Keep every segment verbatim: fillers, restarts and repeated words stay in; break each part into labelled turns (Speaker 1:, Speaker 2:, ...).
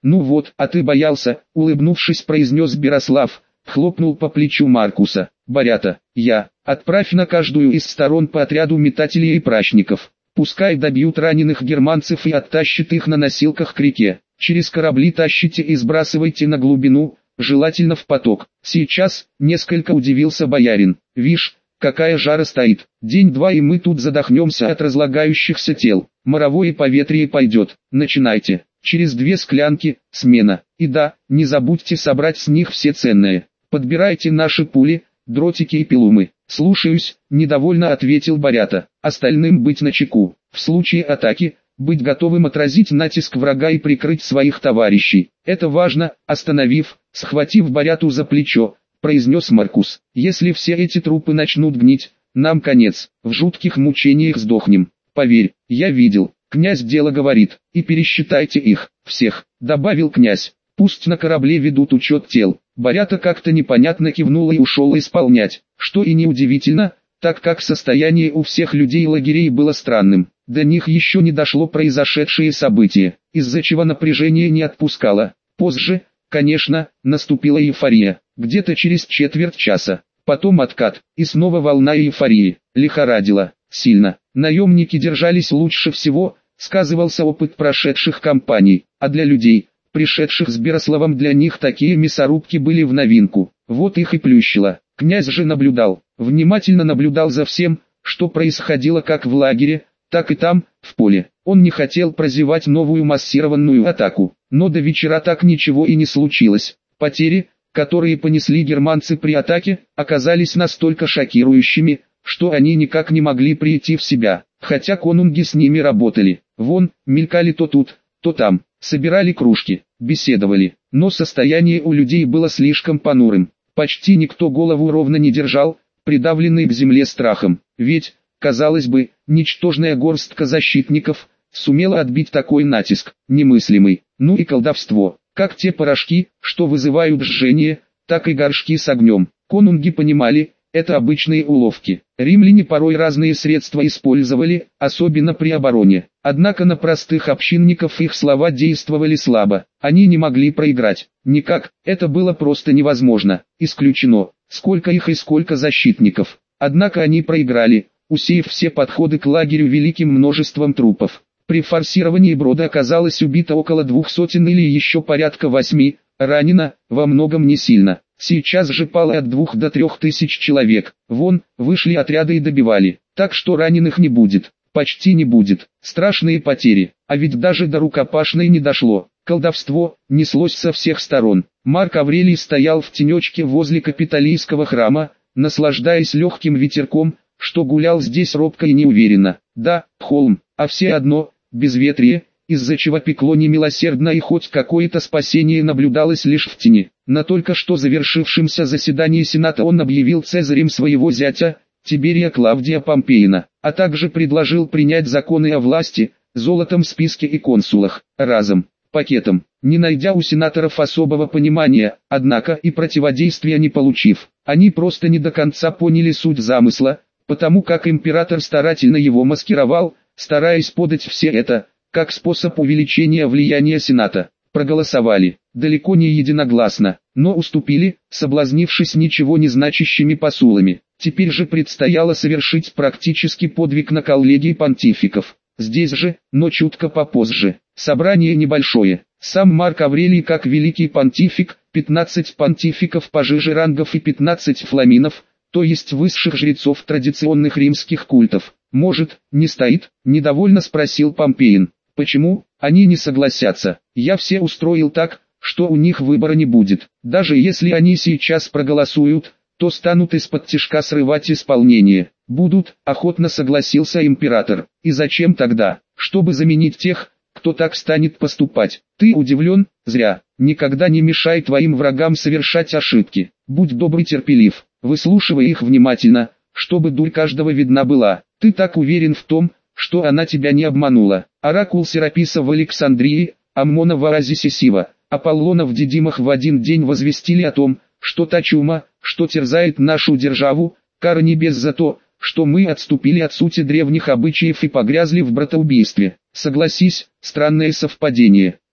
Speaker 1: Ну вот, а ты боялся, улыбнувшись, произнес Берослав, хлопнул по плечу Маркуса. Борята, я, отправь на каждую из сторон по отряду метателей и прачников. Пускай добьют раненых германцев и оттащат их на носилках к реке. Через корабли тащите и сбрасывайте на глубину, желательно в поток. Сейчас, несколько удивился боярин. Вишь, какая жара стоит. День-два и мы тут задохнемся от разлагающихся тел. Моровое поветрие пойдет. Начинайте. Через две склянки, смена. И да, не забудьте собрать с них все ценное. Подбирайте наши пули, дротики и пилумы. Слушаюсь, недовольно ответил Борята. Остальным быть начеку. В случае атаки, быть готовым отразить натиск врага и прикрыть своих товарищей. Это важно. Остановив, схватив Боряту за плечо, произнес Маркус. Если все эти трупы начнут гнить, нам конец. В жутких мучениях сдохнем. Поверь, я видел. Князь дело говорит. И пересчитайте их, всех, добавил князь. Пусть на корабле ведут учет тел. Борята как-то непонятно кивнула и ушел исполнять, что и неудивительно, так как состояние у всех людей лагерей было странным. До них еще не дошло произошедшее событие, из-за чего напряжение не отпускало. Позже, конечно, наступила эйфория, где-то через четверть часа. Потом откат, и снова волна эйфории, лихорадила, сильно. Наемники держались лучше всего, сказывался опыт прошедших кампаний, а для людей, пришедших с Берославом, для них такие мясорубки были в новинку. Вот их и плющило. Князь же наблюдал, внимательно наблюдал за всем, что происходило как в лагере, так и там, в поле. Он не хотел прозевать новую массированную атаку, но до вечера так ничего и не случилось. Потери, которые понесли германцы при атаке, оказались настолько шокирующими, что они никак не могли прийти в себя, хотя конунги с ними работали. Вон, мелькали то тут, то там, собирали кружки, беседовали, но состояние у людей было слишком понурым. Почти никто голову ровно не держал, придавленный к земле страхом, ведь, казалось бы, ничтожная горстка защитников сумела отбить такой натиск, немыслимый. Ну и колдовство, как те порошки, что вызывают жжение, так и горшки с огнем. Конунги понимали, это обычные уловки. Римляне порой разные средства использовали, особенно при обороне. Однако на простых общинников их слова действовали слабо. Они не могли проиграть. Никак, это было просто невозможно. Исключено, сколько их и сколько защитников. Однако они проиграли, усеяв все подходы к лагерю великим множеством трупов. При форсировании брода оказалось убито около двух сотен или еще порядка восьми, ранено, во многом не сильно. Сейчас же пало от двух до трех тысяч человек. Вон, вышли отряды и добивали. Так что раненых не будет, почти не будет. Страшные потери, а ведь даже до рукопашной не дошло. Колдовство неслось со всех сторон. Марк Аврелий стоял в тенечке возле Капитолийского храма, наслаждаясь легким ветерком, что гулял здесь робко и неуверенно. Да, холм, а все одно, безветрие, из-за чего пекло немилосердно и хоть какое-то спасение наблюдалось лишь в тени. На только что завершившемся заседании Сената он объявил цезарем своего зятя, Тиберия Клавдия Помпеина, а также предложил принять законы о власти, золотом списке и консулах, разом, пакетом, не найдя у сенаторов особого понимания, однако и противодействия не получив. Они просто не до конца поняли суть замысла, потому как император старательно его маскировал, стараясь подать все это, как способ увеличения влияния Сената. Проголосовали, далеко не единогласно, но уступили, соблазнившись ничего не значащими посулами. Теперь же предстояло совершить практически подвиг на коллегии понтификов. Здесь же, но чутко попозже. Собрание небольшое. Сам Марк Аврелий как великий понтифик, пятнадцать понтификов пожиже рангов и пятнадцать фламинов, то есть высших жрецов традиционных римских культов. Может, не стоит? Недовольно спросил Помпеин. Почему? Они не согласятся. Я все устроил так, что у них выбора не будет. Даже если они сейчас проголосуют, то станут из-под тишка срывать исполнение. Будут, охотно согласился император. И зачем тогда? Чтобы заменить тех, кто так станет поступать. Ты удивлен? Зря. Никогда не мешай твоим врагам совершать ошибки. Будь добр и терпелив. Выслушивай их внимательно, чтобы дурь каждого видна была. Ты так уверен в том, что она тебя не обманула. Оракул Сераписа в Александрии, Аммона в оазисе Сива, Аполлона в Дидимах в один день возвестили о том, что та чума, что терзает нашу державу, кара небес за то, что мы отступили от сути древних обычаев и погрязли в братоубийстве. Согласись, странное совпадение.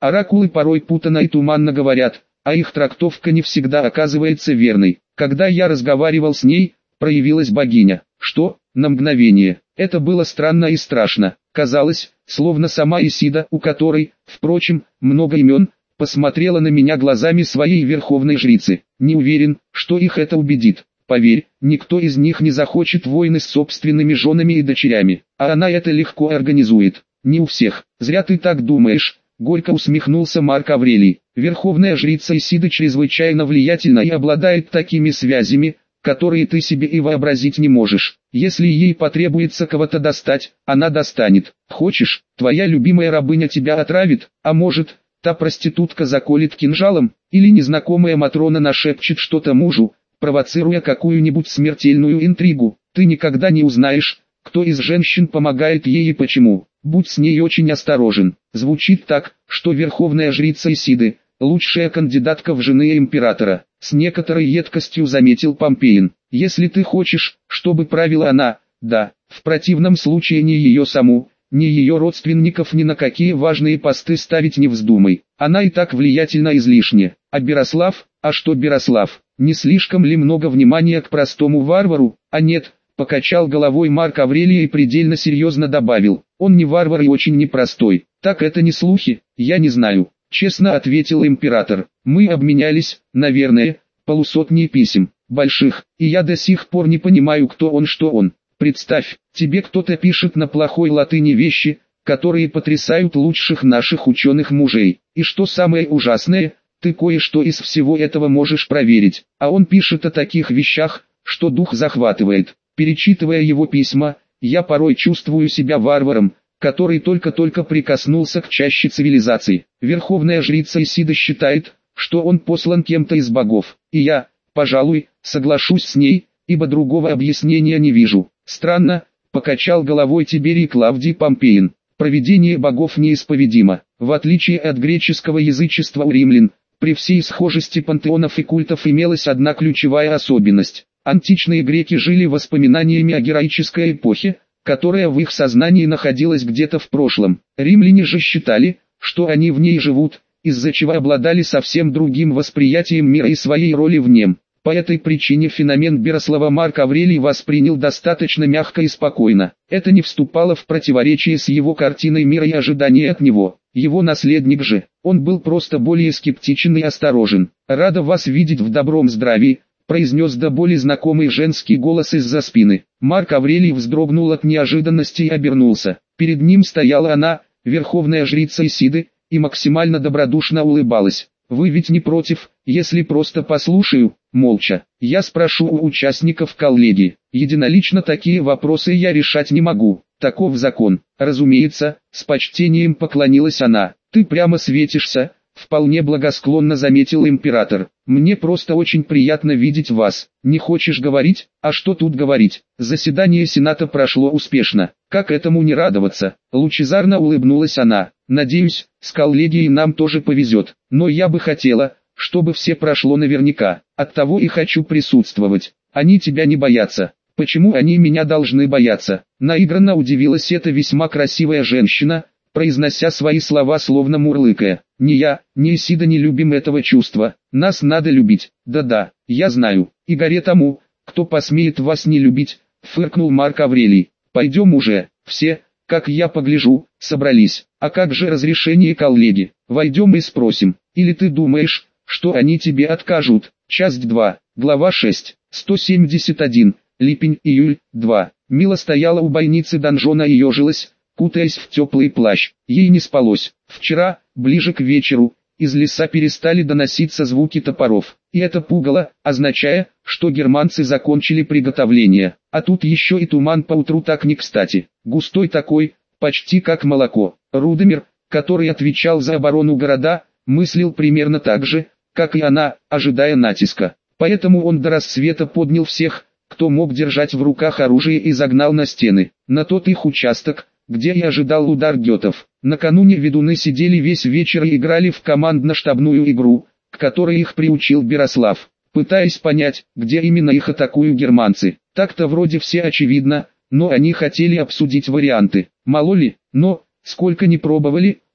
Speaker 1: Оракулы порой путанно и туманно говорят, а их трактовка не всегда оказывается верной. Когда я разговаривал с ней, проявилась богиня. Что? На мгновение. Это было странно и страшно. Казалось, словно сама Исида, у которой, впрочем, много имен, посмотрела на меня глазами своей верховной жрицы. Не уверен, что их это убедит. Поверь, никто из них не захочет войны с собственными женами и дочерями, а она это легко организует. Не у всех. Зря ты так думаешь, горько усмехнулся Марк Аврелий. Верховная жрица Исида чрезвычайно влиятельна и обладает такими связями, которые ты себе и вообразить не можешь. Если ей потребуется кого-то достать, она достанет. Хочешь, твоя любимая рабыня тебя отравит, а может, та проститутка заколет кинжалом, или незнакомая Матрона нашепчет что-то мужу, провоцируя какую-нибудь смертельную интригу. Ты никогда не узнаешь, кто из женщин помогает ей и почему. Будь с ней очень осторожен. Звучит так, что верховная жрица Исиды – лучшая кандидатка в жены императора. С некоторой едкостью заметил Помпеин. Если ты хочешь, чтобы правила она, да, в противном случае ни ее саму, ни ее родственников ни на какие важные посты ставить не вздумай. Она и так влиятельна излишне. А Берослав, а что Берослав? Не слишком ли много внимания к простому варвару? А нет, покачал головой Марк Аврелий и предельно серьезно добавил. Он не варвар и очень непростой. Так это не слухи, я не знаю. Честно ответил император. Мы обменялись, наверное, полусотни писем, больших, и я до сих пор не понимаю, кто он, что он. Представь, тебе кто-то пишет на плохой латыни вещи, которые потрясают лучших наших ученых мужей. И что самое ужасное, ты кое-что из всего этого можешь проверить, а он пишет о таких вещах, что дух захватывает. Перечитывая его письма, я порой чувствую себя варваром, который только-только прикоснулся к чаще цивилизации. Верховная жрица Исида считает, что он послан кем-то из богов, и я, пожалуй, соглашусь с ней, ибо другого объяснения не вижу. Странно, покачал головой Тиберий Клавдий Помпеин. Провидение богов неисповедимо. В отличие от греческого язычества у римлян, при всей схожести пантеонов и культов имелась одна ключевая особенность. Античные греки жили воспоминаниями о героической эпохе, которая в их сознании находилась где-то в прошлом. Римляне же считали, что они в ней живут, из-за чего обладали совсем другим восприятием мира и своей роли в нем. По этой причине феномен Берослава Марк Аврелий воспринял достаточно мягко и спокойно. Это не вступало в противоречие с его картиной мира и ожиданием от него. Его наследник же, он был просто более скептичен и осторожен. «Рада вас видеть в добром здравии», произнес до боли знакомый женский голос из-за спины. Марк Аврелий вздрогнул от неожиданности и обернулся. Перед ним стояла она, верховная жрица Исиды, и максимально добродушно улыбалась. «Вы ведь не против, если просто послушаю?» Молча. «Я спрошу у участников коллегии. Единолично такие вопросы я решать не могу. Таков закон». «Разумеется», с почтением поклонилась она. «Ты прямо светишься», вполне благосклонно заметил император. «Мне просто очень приятно видеть вас. Не хочешь говорить? А что тут говорить? Заседание Сената прошло успешно. Как этому не радоваться?» Лучезарно улыбнулась она. «Надеюсь, с коллегией нам тоже повезет. Но я бы хотела, чтобы все прошло наверняка. Оттого и хочу присутствовать. Они тебя не боятся». «Почему они меня должны бояться?» Наигранно удивилась эта весьма красивая женщина, произнося свои слова словно мурлыкая. «Ни я, ни Исида не любим этого чувства. Нас надо любить. Да-да, я знаю. И горе тому, кто посмеет вас не любить», фыркнул Марк Аврелий. «Пойдем уже, все, как я погляжу, собрались. А как же разрешение коллеги? Войдем и спросим. Или ты думаешь, что они тебе откажут?» Часть два, глава шесть, сто семьдесят один, липень, июль, два. Мила стояла у бойницы донжона и ежилась, кутаясь в теплый плащ. Ей не спалось. Вчера, ближе к вечеру, из леса перестали доноситься звуки топоров. И это пугало, означая, что германцы закончили приготовление. А тут еще и туман поутру так не кстати. Густой такой, почти как молоко. Рудомир, который отвечал за оборону города, мыслил примерно так же, как и она, ожидая натиска. Поэтому он до рассвета поднял всех, кто мог держать в руках оружие, и загнал на стены. На тот их участок, где и ожидал удар гетов. Накануне ведуны сидели весь вечер и играли в командно-штабную игру, к которой их приучил Берослав, пытаясь понять, где именно их атакуют германцы. Так-то вроде все очевидно, но они хотели обсудить варианты. Мало ли, но, сколько ни пробовали,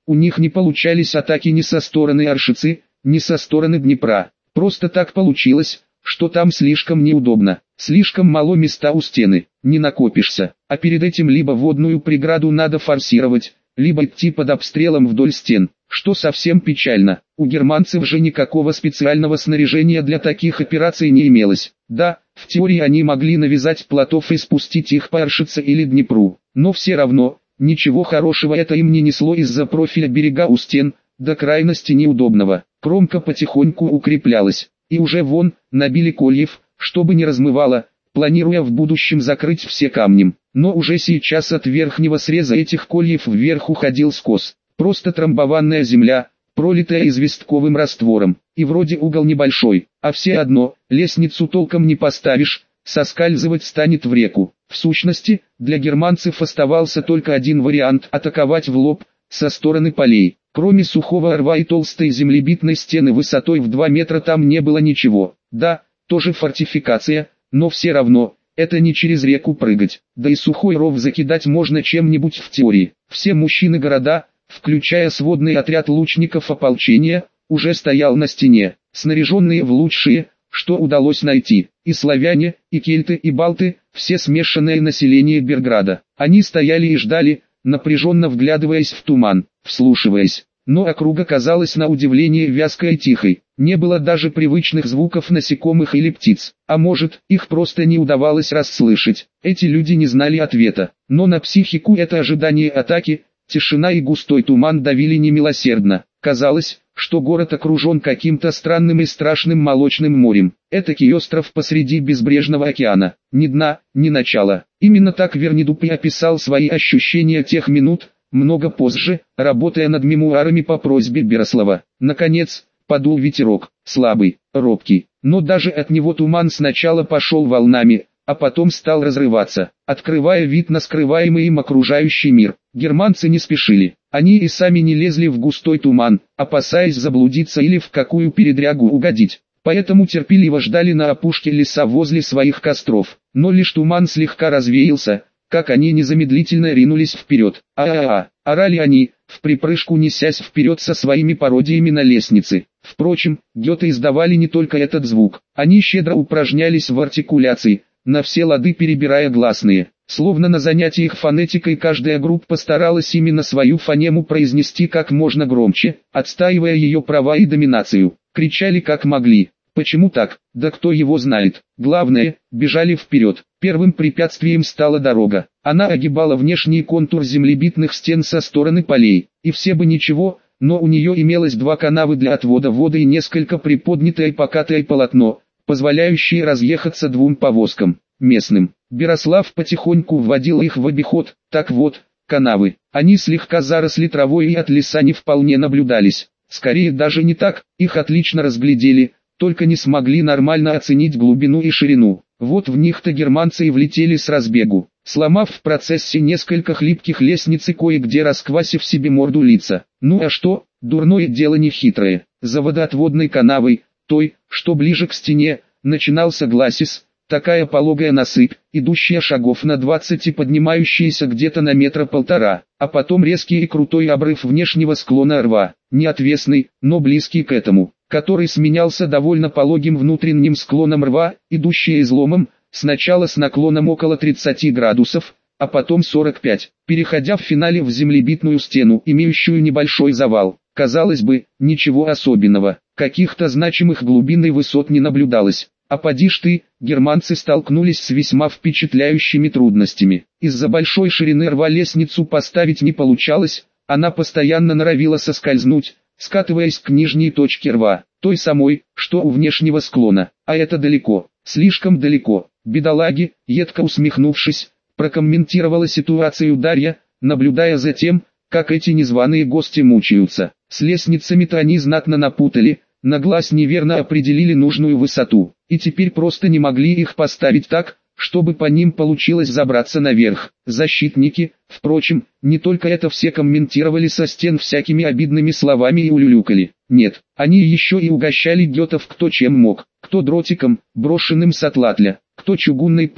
Speaker 1: У них не получались атаки ни со стороны Аршицы, ни со стороны Днепра. Просто так получилось, что там слишком неудобно, слишком мало места у стены, не накопишься, а перед этим либо водную преграду надо форсировать, либо идти под обстрелом вдоль стен, что совсем печально. У германцев же никакого специального снаряжения для таких операций не имелось. Да, в теории они могли навязать плотов и спустить их по Аршице или Днепру, но все равно, ничего хорошего это им не несло из-за профиля берега у стен, до крайности неудобного. Кромка потихоньку укреплялась, и уже вон, набили кольев, чтобы не размывало, планируя в будущем закрыть все камнем. Но уже сейчас от верхнего среза этих кольев вверх уходил скос. Просто трамбованная земля, пролитая известковым раствором. И вроде угол небольшой, а все одно, лестницу толком не поставишь, соскальзывать станет в реку. В сущности, для германцев оставался только один вариант – атаковать в лоб, со стороны полей. Кроме сухого рва и толстой землебитной стены высотой в два метра там не было ничего. Да, тоже фортификация, но все равно, это не через реку прыгать. Да и сухой ров закидать можно чем-нибудь в теории. Все мужчины города, включая сводный отряд лучников ополчения, уже стоял на стене, снаряженные в лучшие, что удалось найти. И славяне, и кельты, и балты, все смешанное население Берграда. Они стояли и ждали, напряженно вглядываясь в туман, вслушиваясь. Но округа казалась на удивление вязкой и тихой. Не было даже привычных звуков насекомых или птиц. А может, их просто не удавалось расслышать. Эти люди не знали ответа. Но на психику это ожидание атаки, тишина и густой туман давили немилосердно. Казалось, что город окружен каким-то странным и страшным молочным морем. Этакий остров посреди безбрежного океана. Ни дна, ни начала. Именно так Вернидупи описал свои ощущения тех минут, много позже, работая над мемуарами по просьбе Берослава. Наконец, подул ветерок, слабый, робкий, но даже от него туман сначала пошел волнами, а потом стал разрываться, открывая вид на скрываемый им окружающий мир. Германцы не спешили, они и сами не лезли в густой туман, опасаясь заблудиться или в какую передрягу угодить. Поэтому терпеливо ждали на опушке леса возле своих костров. Но лишь туман слегка развеялся, как они незамедлительно ринулись вперед. А-а-а, орали они, в припрыжку несясь вперед со своими пародиями на лестнице. Впрочем, гёте издавали не только этот звук. Они щедро упражнялись в артикуляции, на все лады перебирая гласные. Словно на занятиях фонетикой каждая группа старалась именно свою фонему произнести как можно громче, отстаивая ее права и доминацию. Кричали как могли. Почему так? Да кто его знает. Главное, бежали вперед. Первым препятствием стала дорога. Она огибала внешний контур землебитных стен со стороны полей. И все бы ничего, но у нее имелось два канавы для отвода воды и несколько приподнятое покатое полотно, позволяющие разъехаться двум повозкам, местным. Берослав потихоньку вводил их в обиход. Так вот, канавы. Они слегка заросли травой и от леса не вполне наблюдались. Скорее даже не так, их отлично разглядели, только не смогли нормально оценить глубину и ширину. Вот в них-то германцы и влетели с разбегу, сломав в процессе несколько хлипких лестниц и кое-где расквасив себе морду лица. Ну а что, дурное дело не хитрое. За водоотводной канавой, той, что ближе к стене, начинался гласис, такая пологая насыпь, идущая шагов на двадцать и поднимающаяся где-то на метра полтора, а потом резкий и крутой обрыв внешнего склона рва, не отвесный, но близкий к этому, который сменялся довольно пологим внутренним склоном рва, идущий изломом, сначала с наклоном около тридцати градусов, а потом сорок пять, переходя в финале в землебитную стену, имеющую небольшой завал. Казалось бы, ничего особенного, каких-то значимых глубин и высот не наблюдалось. А поди ж ты, германцы столкнулись с весьма впечатляющими трудностями. Из-за большой ширины рва лестницу поставить не получалось, она постоянно норовила соскользнуть, скатываясь к нижней точке рва, той самой, что у внешнего склона. А это далеко, слишком далеко. Бедолаги, едко усмехнувшись, прокомментировала ситуацию Дарья, наблюдая за тем, как эти незваные гости мучаются. С лестницами-то они знатно напутали, на глаз неверно определили нужную высоту, и теперь просто не могли их поставить так, чтобы по ним получилось забраться наверх. Защитники, впрочем, не только это все комментировали со стен всякими обидными словами и улюлюкали. Нет, они еще и угощали гетов кто чем мог, кто дротиком, брошенным с атлатля, кто чугунной пулей,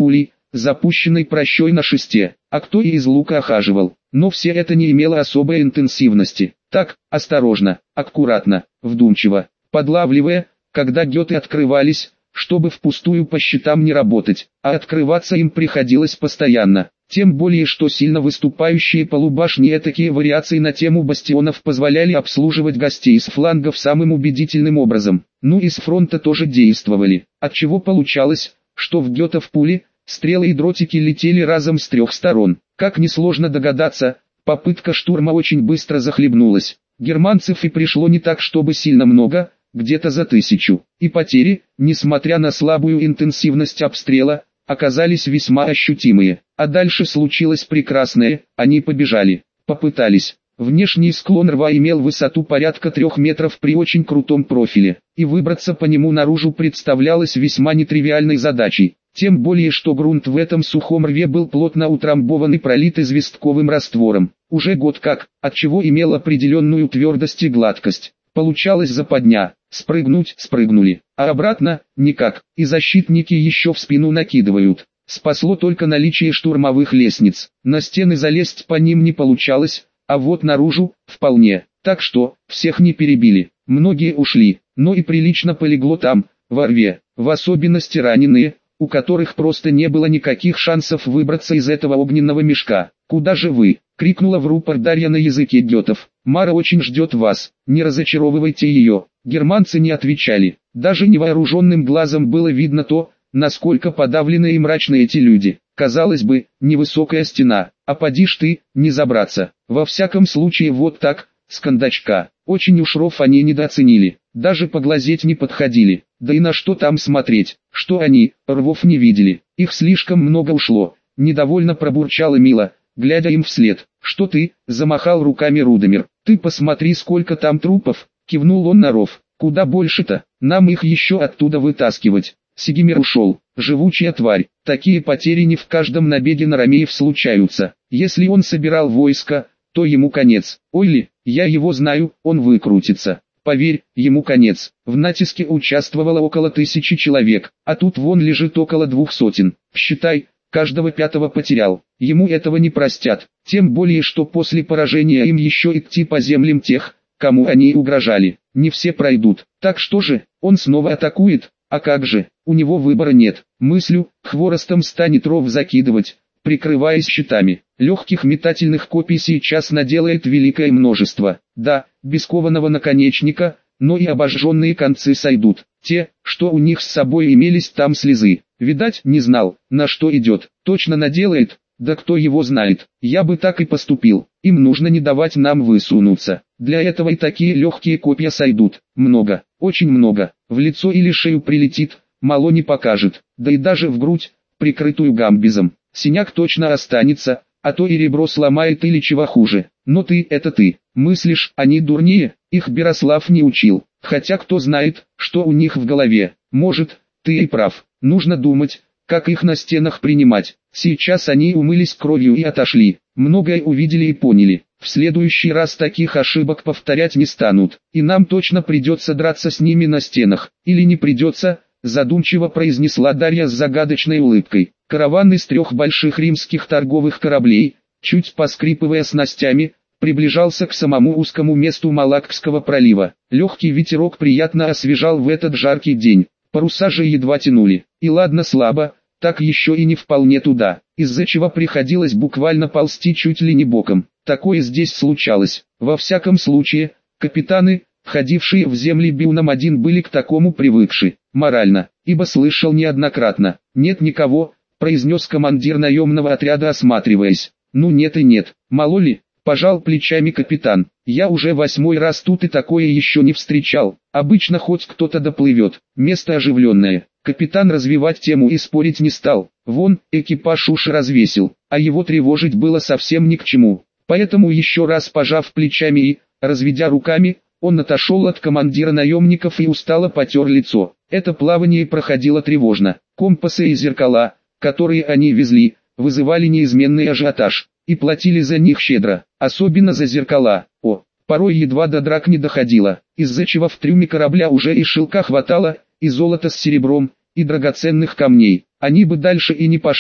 Speaker 1: запущенной пращой на шесте, а кто и из лука охаживал. Но все это не имело особой интенсивности. Так, осторожно, аккуратно, вдумчиво, подлавливая, когда геты открывались, чтобы впустую по щитам не работать, а открываться им приходилось постоянно. Тем более, что сильно выступающие полубашни и такие вариации на тему бастионов позволяли обслуживать гостей с флангов самым убедительным образом. Ну и с фронта тоже действовали, отчего получалось, что в гетов пули, стрелы и дротики летели разом с трех сторон. Как несложно догадаться, попытка штурма очень быстро захлебнулась. Германцев и пришло не так чтобы сильно много, где-то за тысячу, и потери, несмотря на слабую интенсивность обстрела, оказались весьма ощутимые. А дальше случилось прекрасное, они побежали, попытались. Внешний склон рва имел высоту порядка трех метров при очень крутом профиле, и выбраться по нему наружу представлялось весьма нетривиальной задачей. Тем более, что грунт в этом сухом рве был плотно утрамбован и пролит известковым раствором. Уже год как, отчего имел определенную твердость и гладкость. Получалось западня, спрыгнуть спрыгнули, а обратно никак, и защитники еще в спину накидывают. Спасло только наличие штурмовых лестниц, на стены залезть по ним не получалось, а вот наружу вполне, так что всех не перебили, многие ушли, но и прилично полегло там, во рве, в особенности раненые, у которых просто не было никаких шансов выбраться из этого огненного мешка. «Куда же вы?» — крикнула в рупор Дарья на языке гетов. «Мара очень ждет вас, не разочаровывайте ее». Германцы не отвечали, даже невооруженным глазом было видно то, насколько подавлены и мрачны эти люди. Казалось бы, невысокая стена, а поди ж ты, не забраться. Во всяком случае вот так, с кондачка. Очень уж ров они недооценили, даже поглазеть не подходили. Да и на что там смотреть, что они, рвов не видели, их слишком много ушло. Недовольно пробурчала Мила, глядя им вслед. «Что ты?» — замахал руками Рудомир. «Ты посмотри, сколько там трупов!» — кивнул он на ров. «Куда больше-то? Нам их еще оттуда вытаскивать». Сигимир ушел. Живучая тварь. Такие потери не в каждом набеге на ромеев случаются. Если он собирал войско, то ему конец. Ой ли, я его знаю, он выкрутится. Поверь, ему конец. В натиске участвовало около тысячи человек, а тут вон лежит около двух сотен. Считай, каждого пятого потерял. Ему этого не простят. Тем более, что после поражения им еще идти по землям тех, кому они угрожали. Не все пройдут. Так что же, он снова атакует? А как же, у него выбора нет. Мыслю, хворостом станет ров закидывать, прикрываясь щитами. Легких метательных копий сейчас наделает великое множество. Да, без кованого наконечника, но и обожженные концы сойдут. Те, что у них с собой имелись там слезы. Видать, не знал, на что идет. Точно наделает, да кто его знает. Я бы так и поступил. Им нужно не давать нам высунуться. Для этого и такие легкие копья сойдут. Много, очень много. В лицо или шею прилетит, мало не покажет. Да и даже в грудь, прикрытую гамбизом. Синяк точно останется, а то и ребро сломает или чего хуже. Но ты, это ты. Мыслишь, они дурнее? Их Берослав не учил. Хотя кто знает, что у них в голове. Может, ты и прав. Нужно думать, как их на стенах принимать. Сейчас они умылись кровью и отошли. Многое увидели и поняли. В следующий раз таких ошибок повторять не станут. И нам точно придется драться с ними на стенах. Или не придется, задумчиво произнесла Дарья с загадочной улыбкой. Караван из трех больших римских торговых кораблей, чуть поскрипывая снастями, приближался к самому узкому месту Малаккского пролива. Легкий ветерок приятно освежал в этот жаркий день. Паруса же едва тянули. И ладно слабо, так еще и не вполне туда, из-за чего приходилось буквально ползти чуть ли не боком. Такое здесь случалось. Во всяком случае, капитаны, входившие в земли Биуном один, были к такому привыкши, морально, ибо слышал неоднократно. «Нет никого», — произнес командир наемного отряда, осматриваясь. «Ну нет и нет, мало ли», — пожал плечами капитан. «Я уже восьмой раз тут и такое еще не встречал. Обычно хоть кто-то доплывет, место оживленное». Капитан развивать тему и спорить не стал. Вон, экипаж уши развесил, а его тревожить было совсем ни к чему. Поэтому еще раз пожав плечами и, разведя руками, он отошел от командира наемников и устало потер лицо. Это плавание проходило тревожно. Компасы и зеркала, которые они везли, вызывали неизменный ажиотаж, и платили за них щедро, особенно за зеркала. О, порой едва до драк не доходило, из-за чего в трюме корабля уже и шелка хватало, и золота с серебром, и драгоценных камней. Они бы дальше и не пошли,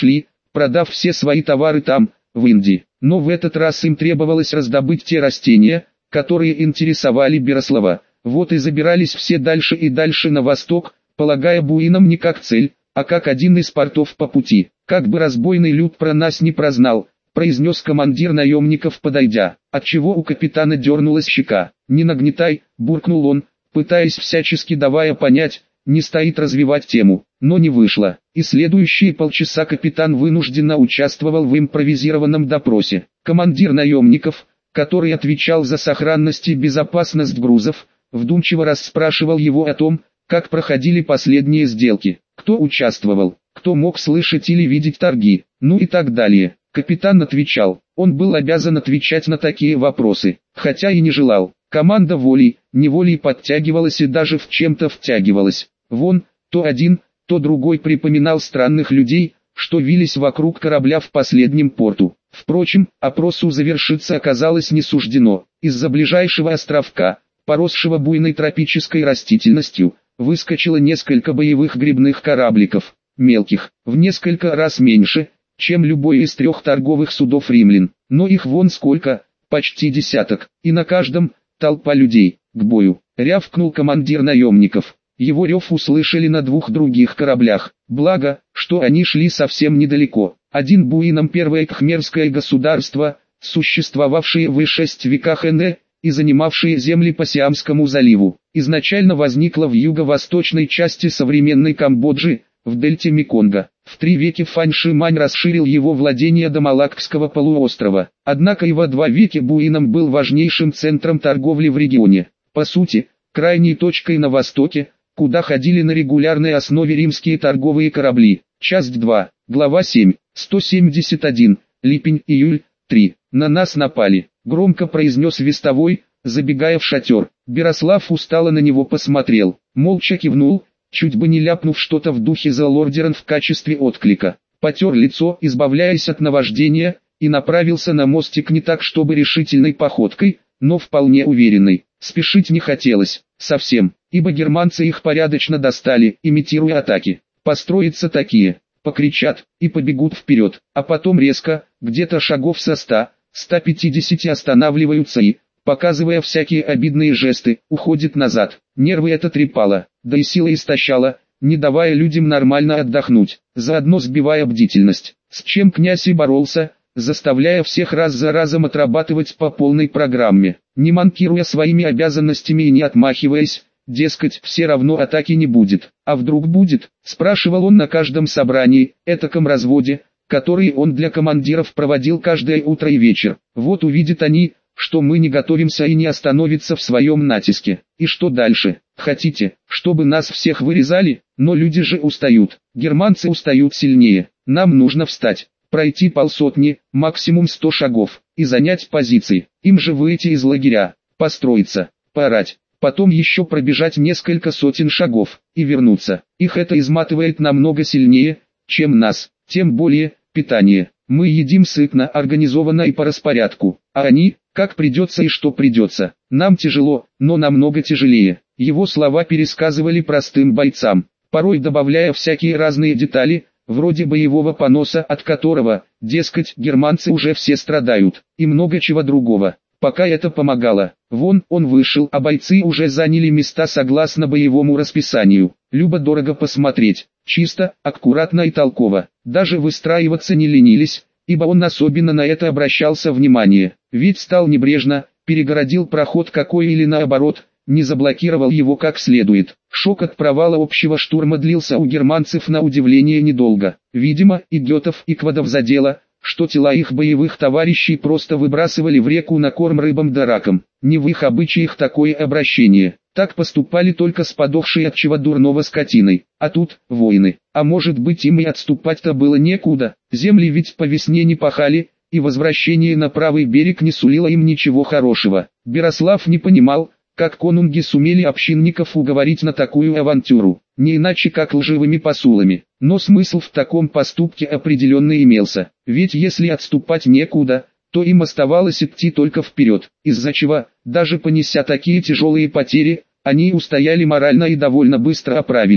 Speaker 1: продав все свои товары там, в Индии. Но в этот раз им требовалось раздобыть те растения, которые интересовали Берослава. Вот и забирались все дальше и дальше на восток, полагая буинам не как цель, а как один из портов по пути. «Как бы разбойный люд про нас не прознал», — произнес командир наемников, подойдя, отчего у капитана дернулась щека. «Не нагнетай», — буркнул он, пытаясь всячески давая понять, не стоит развивать тему, но не вышло. И следующие полчаса капитан вынужденно участвовал в импровизированном допросе. Командир наемников, который отвечал за сохранность и безопасность грузов, вдумчиво расспрашивал его о том, как проходили последние сделки, кто участвовал, кто мог слышать или видеть торги, ну и так далее. Капитан отвечал, он был обязан отвечать на такие вопросы, хотя и не желал. Команда волей-неволей подтягивалась и даже в чем-то втягивалась. Вон, то один, то другой припоминал странных людей, что вились вокруг корабля в последнем порту. Впрочем, опросу завершиться оказалось не суждено. Из-за ближайшего островка, поросшего буйной тропической растительностью, выскочило несколько боевых грибных корабликов, мелких, в несколько раз меньше, чем любой из трех торговых судов римлян. Но их вон сколько, почти десяток, и на каждом толпа людей. «К бою!» — рявкнул командир наемников. Его рев услышали на двух других кораблях, благо, что они шли совсем недалеко. Один буинам первое кхмерское государство, существовавшее в шесть веках эн э и занимавшее земли по Сиамскому заливу, изначально возникло в юго-восточной части современной Камбоджи, в дельте Меконга. В три веки Фань Шимань расширил его владения до Малаккского полуострова. Однако и во два века буинам был важнейшим центром торговли в регионе. По сути, крайней точкой на востоке, куда ходили на регулярной основе римские торговые корабли. Часть два, глава семь, сто семьдесят один, липень-июль, три. «На нас напали», — громко произнес вестовой, забегая в шатер. Берослав устало на него посмотрел, молча кивнул, чуть бы не ляпнув что-то в духе «Залордеран» в качестве отклика. Потер лицо, избавляясь от наваждения, и направился на мостик не так чтобы решительной походкой, но вполне уверенной. Спешить не хотелось, совсем, ибо германцы их порядочно достали, имитируя атаки. Построятся такие, покричат, и побегут вперед, а потом резко, где-то шагов со ста, ста пятидесяти останавливаются и, показывая всякие обидные жесты, уходит назад. Нервы это трепало, да и сила истощала, не давая людям нормально отдохнуть, заодно сбивая бдительность. С чем князь и боролся, заставляя всех раз за разом отрабатывать по полной программе, не манкируя своими обязанностями и не отмахиваясь, дескать, все равно атаки не будет. А вдруг будет, спрашивал он на каждом собрании, этаком разводе, который он для командиров проводил каждое утро и вечер. Вот увидят они, что мы не готовимся и не остановится в своем натиске. И что дальше? Хотите, чтобы нас всех вырезали? Но люди же устают. Германцы устают сильнее. Нам нужно встать, пройти полсотни, максимум сто шагов, и занять позиции. Им же выйти из лагеря, построиться, поорать, потом еще пробежать несколько сотен шагов, и вернуться. Их это изматывает намного сильнее, чем нас. Тем более, питание. Мы едим сытно, организованно и по распорядку, а они, как придется и что придется. Нам тяжело, но намного тяжелее. Его слова пересказывали простым бойцам, порой добавляя всякие разные детали, вроде боевого поноса, от которого, дескать, германцы уже все страдают, и много чего другого. Пока это помогало. Вон он вышел, а бойцы уже заняли места согласно боевому расписанию. Любо-дорого посмотреть. Чисто, аккуратно и толково. Даже выстраиваться не ленились, ибо он особенно на это обращался внимание. Ведь стал небрежно, перегородил проход какой или наоборот, не заблокировал его как следует. Шок от провала общего штурма длился у германцев на удивление недолго. Видимо, и Гетов, и Квадов задело, что тела их боевых товарищей просто выбрасывали в реку на корм рыбам да ракам. Не в их обычаях такое обращение. Так поступали только с подохшей от чего дурного скотиной. А тут, воины. А может быть им и отступать-то было некуда. Земли ведь по весне не пахали, и возвращение на правый берег не сулило им ничего хорошего. Берослав не понимал, как конунги сумели общинников уговорить на такую авантюру, не иначе как лживыми посулами. Но смысл в таком поступке определенно имелся, ведь если отступать некуда, то им оставалось идти только вперед, из-за чего, даже понеся такие тяжелые потери, они устояли морально и довольно быстро оправились.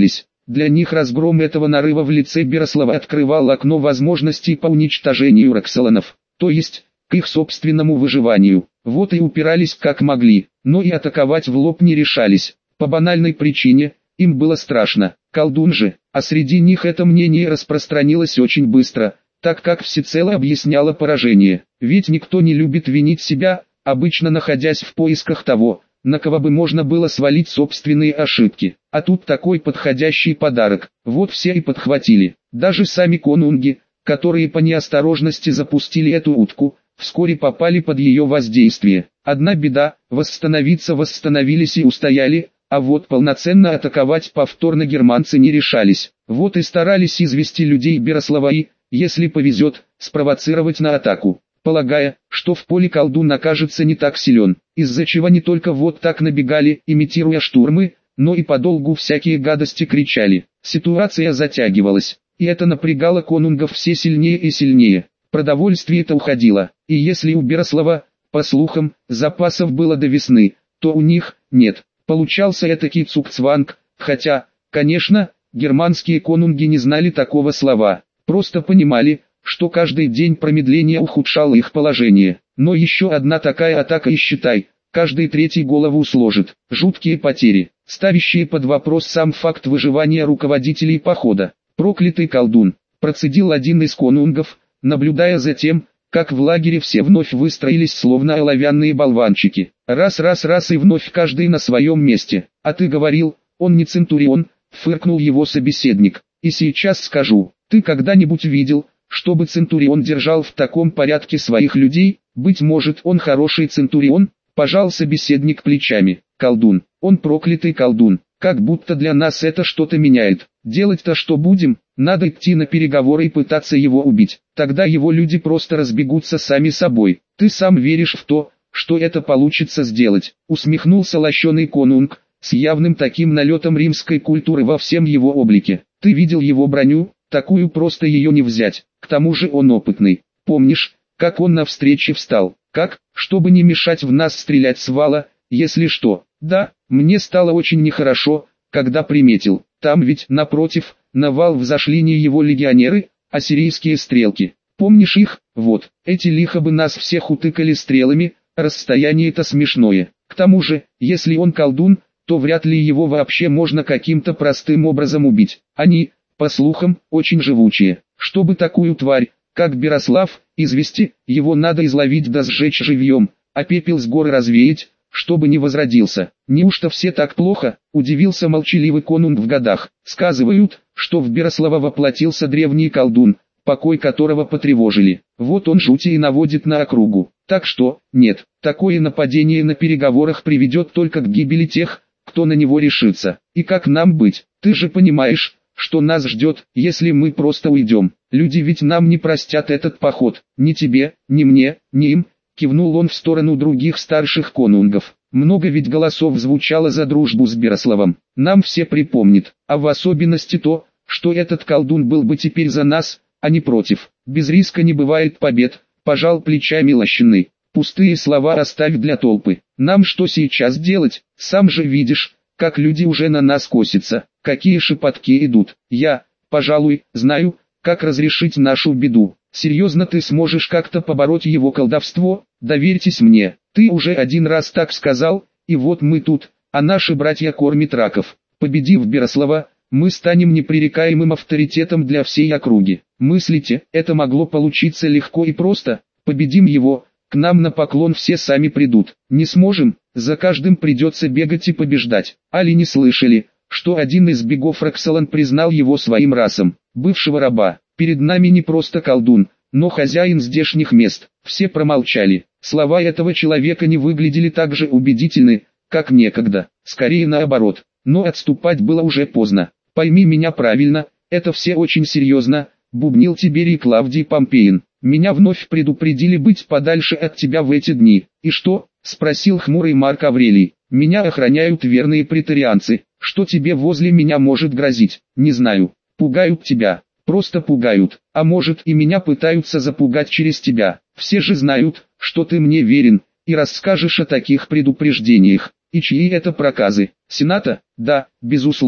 Speaker 1: Для них разгром этого нарыва в лице Берослава открывал окно возможностей по уничтожению Роксоланов, то есть, к их собственному выживанию. Вот и упирались как могли, но и атаковать в лоб не решались. По банальной причине, им было страшно. Колдун же, а среди них это мнение распространилось очень быстро, так как всецело объясняло поражение. Ведь никто не любит винить себя, обычно находясь в поисках того, на кого бы можно было свалить собственные ошибки. А тут такой подходящий подарок, вот все и подхватили. Даже сами конунги, которые по неосторожности запустили эту утку, вскоре попали под ее воздействие. Одна беда, восстановиться восстановились и устояли, а вот полноценно атаковать повторно германцы не решались. Вот и старались извести людей Берослава и, если повезет, спровоцировать на атаку, полагая, что в поле колдун окажется не так силен, из-за чего не только вот так набегали, имитируя штурмы, но и подолгу всякие гадости кричали. Ситуация затягивалась, и это напрягало конунгов все сильнее и сильнее. Продовольствие-то уходило, и если у Берослава, по слухам, запасов было до весны, то у них нет. Получался этакий цукцванг, хотя, конечно, германские конунги не знали такого слова, просто понимали, что каждый день промедления ухудшало их положение. Но еще одна такая атака и считай, каждый третий голову сложит. Жуткие потери, ставящие под вопрос сам факт выживания руководителей похода. «Проклятый колдун», процедил один из конунгов, наблюдая за тем, как в лагере все вновь выстроились словно оловянные болванчики. Раз-раз-раз и вновь каждый на своем месте. «А ты говорил, он не центурион», фыркнул его собеседник. «И сейчас скажу, ты когда-нибудь видел, чтобы центурион держал в таком порядке своих людей? Быть может, он хороший центурион?» Пожал собеседник плечами. «Колдун, он проклятый колдун, как будто для нас это что-то меняет. Делать-то что будем? Надо идти на переговоры и пытаться его убить. Тогда его люди просто разбегутся сами собой. Ты сам веришь в то, что это получится сделать?» Усмехнулся лощеный конунг, с явным таким налетом римской культуры во всем его облике. «Ты видел его броню? Такую просто ее не взять. К тому же он опытный. Помнишь, как он на встрече встал? Как, чтобы не мешать в нас стрелять с вала, если что? Да, мне стало очень нехорошо, когда приметил. Там ведь, напротив, на вал взошли не его легионеры, а сирийские стрелки. Помнишь их? Вот, эти лихо бы нас всех утыкали стрелами, расстояние-то смешное. К тому же, если он колдун, то вряд ли его вообще можно каким-то простым образом убить. Они, по слухам, очень живучие. Чтобы такую тварь, как Берослав, извести, его надо изловить да сжечь живьем, а пепел с горы развеять, чтобы не возродился. Неужто все так плохо? Удивился молчаливый конунг в годах. Сказывают, что в Берослава воплотился древний колдун, покой которого потревожили. Вот он жути и наводит на округу. Так что, нет, такое нападение на переговорах приведет только к гибели тех, кто на него решится. И как нам быть? Ты же понимаешь, что нас ждет, если мы просто уйдем. Люди ведь нам не простят этот поход. Ни тебе, ни мне, ни им. Кивнул он в сторону других старших конунгов. Много ведь голосов звучало за дружбу с Берославом. Нам все припомнит, а в особенности то, что этот колдун был бы теперь за нас, а не против. Без риска не бывает побед, пожал плечами лощеный. Пустые слова оставь для толпы. Нам что сейчас делать? Сам же видишь, как люди уже на нас косятся, какие шепотки идут. Я, пожалуй, знаю, как разрешить нашу беду. Серьезно, ты сможешь как-то побороть его колдовство? Доверьтесь мне. Ты уже один раз так сказал, и вот мы тут, а наши братья кормят раков. Победив Берослава, мы станем непререкаемым авторитетом для всей округи. Мыслите, это могло получиться легко и просто. Победим его, к нам на поклон все сами придут. Не сможем, за каждым придется бегать и побеждать. Али не слышали, что один из бегов Роксолан признал его своим расом, бывшего раба. Перед нами не просто колдун, но хозяин здешних мест. Все промолчали. Слова этого человека не выглядели так же убедительны, как некогда. Скорее наоборот. Но отступать было уже поздно. Пойми меня правильно, это все очень серьезно, бубнил Тиберий Клавдий Помпеин. Меня вновь предупредили быть подальше от тебя в эти дни. И что? Спросил хмурый Марк Аврелий. Меня охраняют верные претарианцы. Что тебе возле меня может грозить? Не знаю. Пугают тебя. Просто пугают, а может и меня пытаются запугать через тебя. Все же знают, что ты мне верен, и расскажешь о таких предупреждениях. И чьи это проказы? Сената? Да, безусловно.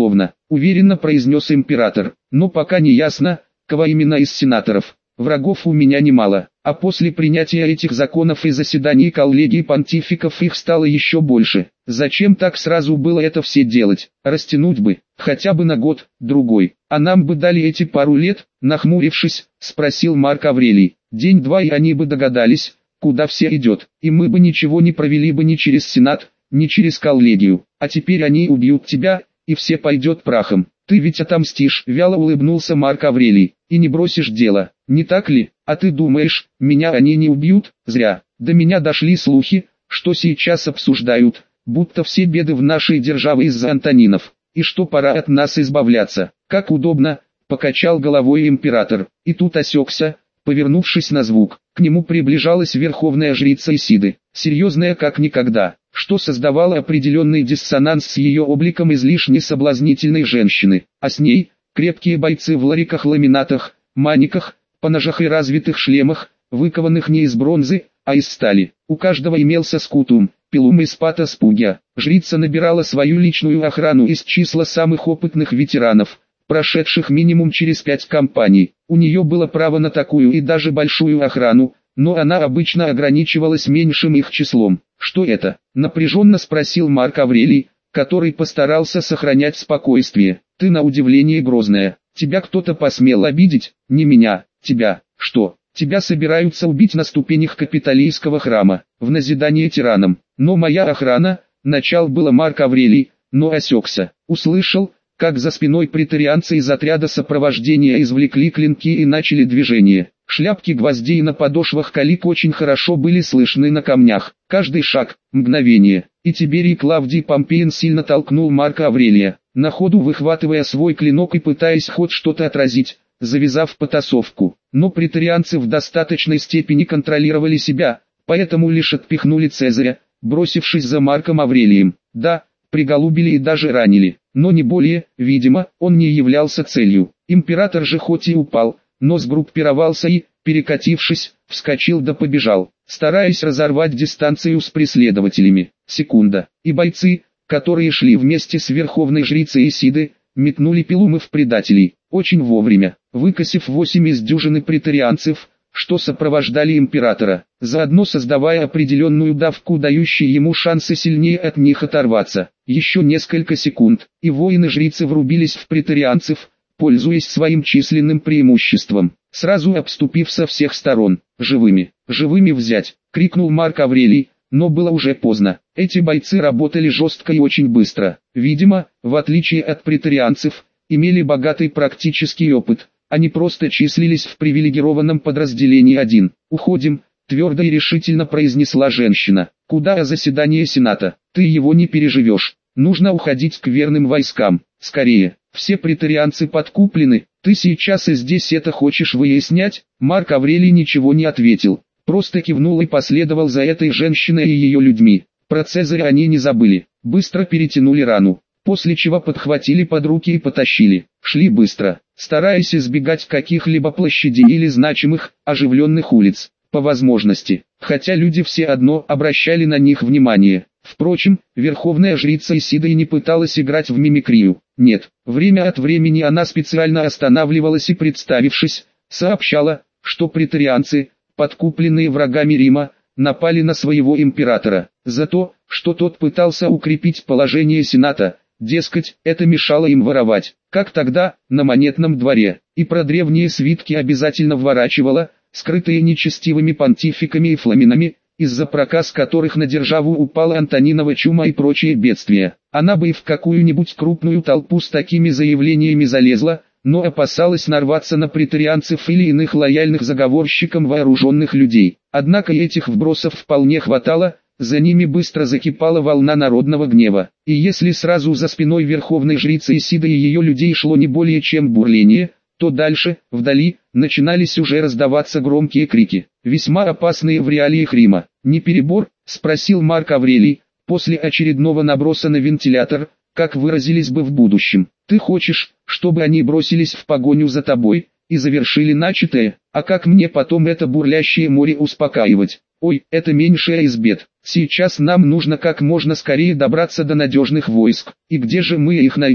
Speaker 1: уверенно произнес император. Но пока не ясно, кого именно из сенаторов. Врагов у меня немало, а после принятия этих законов и заседаний коллегии понтификов их стало еще больше. Зачем так сразу было это все делать? Растянуть бы, хотя бы на год, другой. А нам бы дали эти пару лет, нахмурившись, спросил Марк Аврелий. День-два и они бы догадались, куда все идет, и мы бы ничего не провели бы ни через Сенат, ни через коллегию. А теперь они убьют тебя, и все пойдет прахом. Ты ведь отомстишь, вяло улыбнулся Марк Аврелий, и не бросишь дело, не так ли? А ты думаешь, меня они не убьют? Зря. До меня дошли слухи, что сейчас обсуждают, будто все беды в нашей державе из-за Антонинов, и что пора от нас избавляться. Как удобно, покачал головой император, и тут осекся, повернувшись на звук. К нему приближалась верховная жрица Исиды, серьезная как никогда, что создавало определенный диссонанс с ее обликом излишне соблазнительной женщины, а с ней крепкие бойцы в лариках-ламинатах, маниках, поножах и развитых шлемах, выкованных не из бронзы, а из стали. У каждого имелся скутум, пилум и спата спугя. Жрица набирала свою личную охрану из числа самых опытных ветеранов, прошедших минимум через пять кампаний. У нее было право на такую и даже большую охрану, но она обычно ограничивалась меньшим их числом. «Что это?» – напряженно спросил Марк Аврелий, который постарался сохранять спокойствие. «Ты на удивление грозная. Тебя кто-то посмел обидеть? Не меня, тебя. Что? Тебя собираются убить на ступенях Капитолийского храма, в назидание тиранам. Но моя охрана», – начал было Марк Аврелий, но осекся. Услышал, как за спиной претарианцы из отряда сопровождения извлекли клинки и начали движение. Шляпки гвоздей на подошвах калик очень хорошо были слышны на камнях. Каждый шаг, мгновение. И Тиберий Клавдий Помпеен сильно толкнул Марка Аврелия, на ходу выхватывая свой клинок и пытаясь хоть что-то отразить, завязав потасовку. Но претарианцы в достаточной степени контролировали себя, поэтому лишь отпихнули Цезаря, бросившись за Марком Аврелием. Да, приголубили и даже ранили, но не более, видимо, он не являлся целью. Император же хоть и упал, но сгруппировался и, перекатившись, вскочил да побежал, стараясь разорвать дистанцию с преследователями. Секунда, и бойцы, которые шли вместе с верховной жрицей Исиды, метнули пилумы в предателей, очень вовремя, выкосив восемь из дюжины претарианцев, что сопровождали императора, заодно создавая определенную давку, дающую ему шансы сильнее от них оторваться. Еще несколько секунд, и воины-жрицы врубились в претарианцев, пользуясь своим численным преимуществом, сразу обступив со всех сторон. «Живыми, живыми взять!» — крикнул Марк Аврелий, но было уже поздно. Эти бойцы работали жестко и очень быстро. Видимо, в отличие от претарианцев, имели богатый практический опыт. Они просто числились в привилегированном подразделении один. «Уходим», — твердо и решительно произнесла женщина. «Куда заседание Сената? Ты его не переживешь. Нужно уходить к верным войскам. Скорее, все претарианцы подкуплены. Ты сейчас и здесь это хочешь выяснять?» Марк Аврелий ничего не ответил, просто кивнул и последовал за этой женщиной и ее людьми. Про Цезаря они не забыли, быстро перетянули рану, после чего подхватили под руки и потащили. Шли быстро, стараясь избегать каких-либо площадей или значимых, оживленных улиц, по возможности, хотя люди все одно обращали на них внимание. Впрочем, верховная жрица Исида и не пыталась играть в мимикрию. Нет, время от времени она специально останавливалась и, представившись, сообщала, что претарианцы, подкупленные врагами Рима, напали на своего императора, за то, что тот пытался укрепить положение Сената, дескать, это мешало им воровать, как тогда, на монетном дворе, и про древние свитки обязательно вворачивала, скрытые нечестивыми понтификами и фламинами, из-за проказ которых на державу упала Антонинова чума и прочие бедствия. Она бы и в какую-нибудь крупную толпу с такими заявлениями залезла, но опасалась нарваться на претарианцев или иных лояльных заговорщикам вооруженных людей. Однако этих вбросов вполне хватало, за ними быстро закипала волна народного гнева. И если сразу за спиной верховной жрицы Исиды и ее людей шло не более чем бурление, то дальше, вдали, начинались уже раздаваться громкие крики, весьма опасные в реалиях Рима. «Не перебор?» – спросил Марк Аврелий, после очередного наброса на вентилятор, как выразились бы в будущем. «Ты хочешь, чтобы они бросились в погоню за тобой, и завершили начатое, а как мне потом это бурлящее море успокаивать? Ой, это меньшая из бед. Сейчас нам нужно как можно скорее добраться до надежных войск. И где же мы их найдем?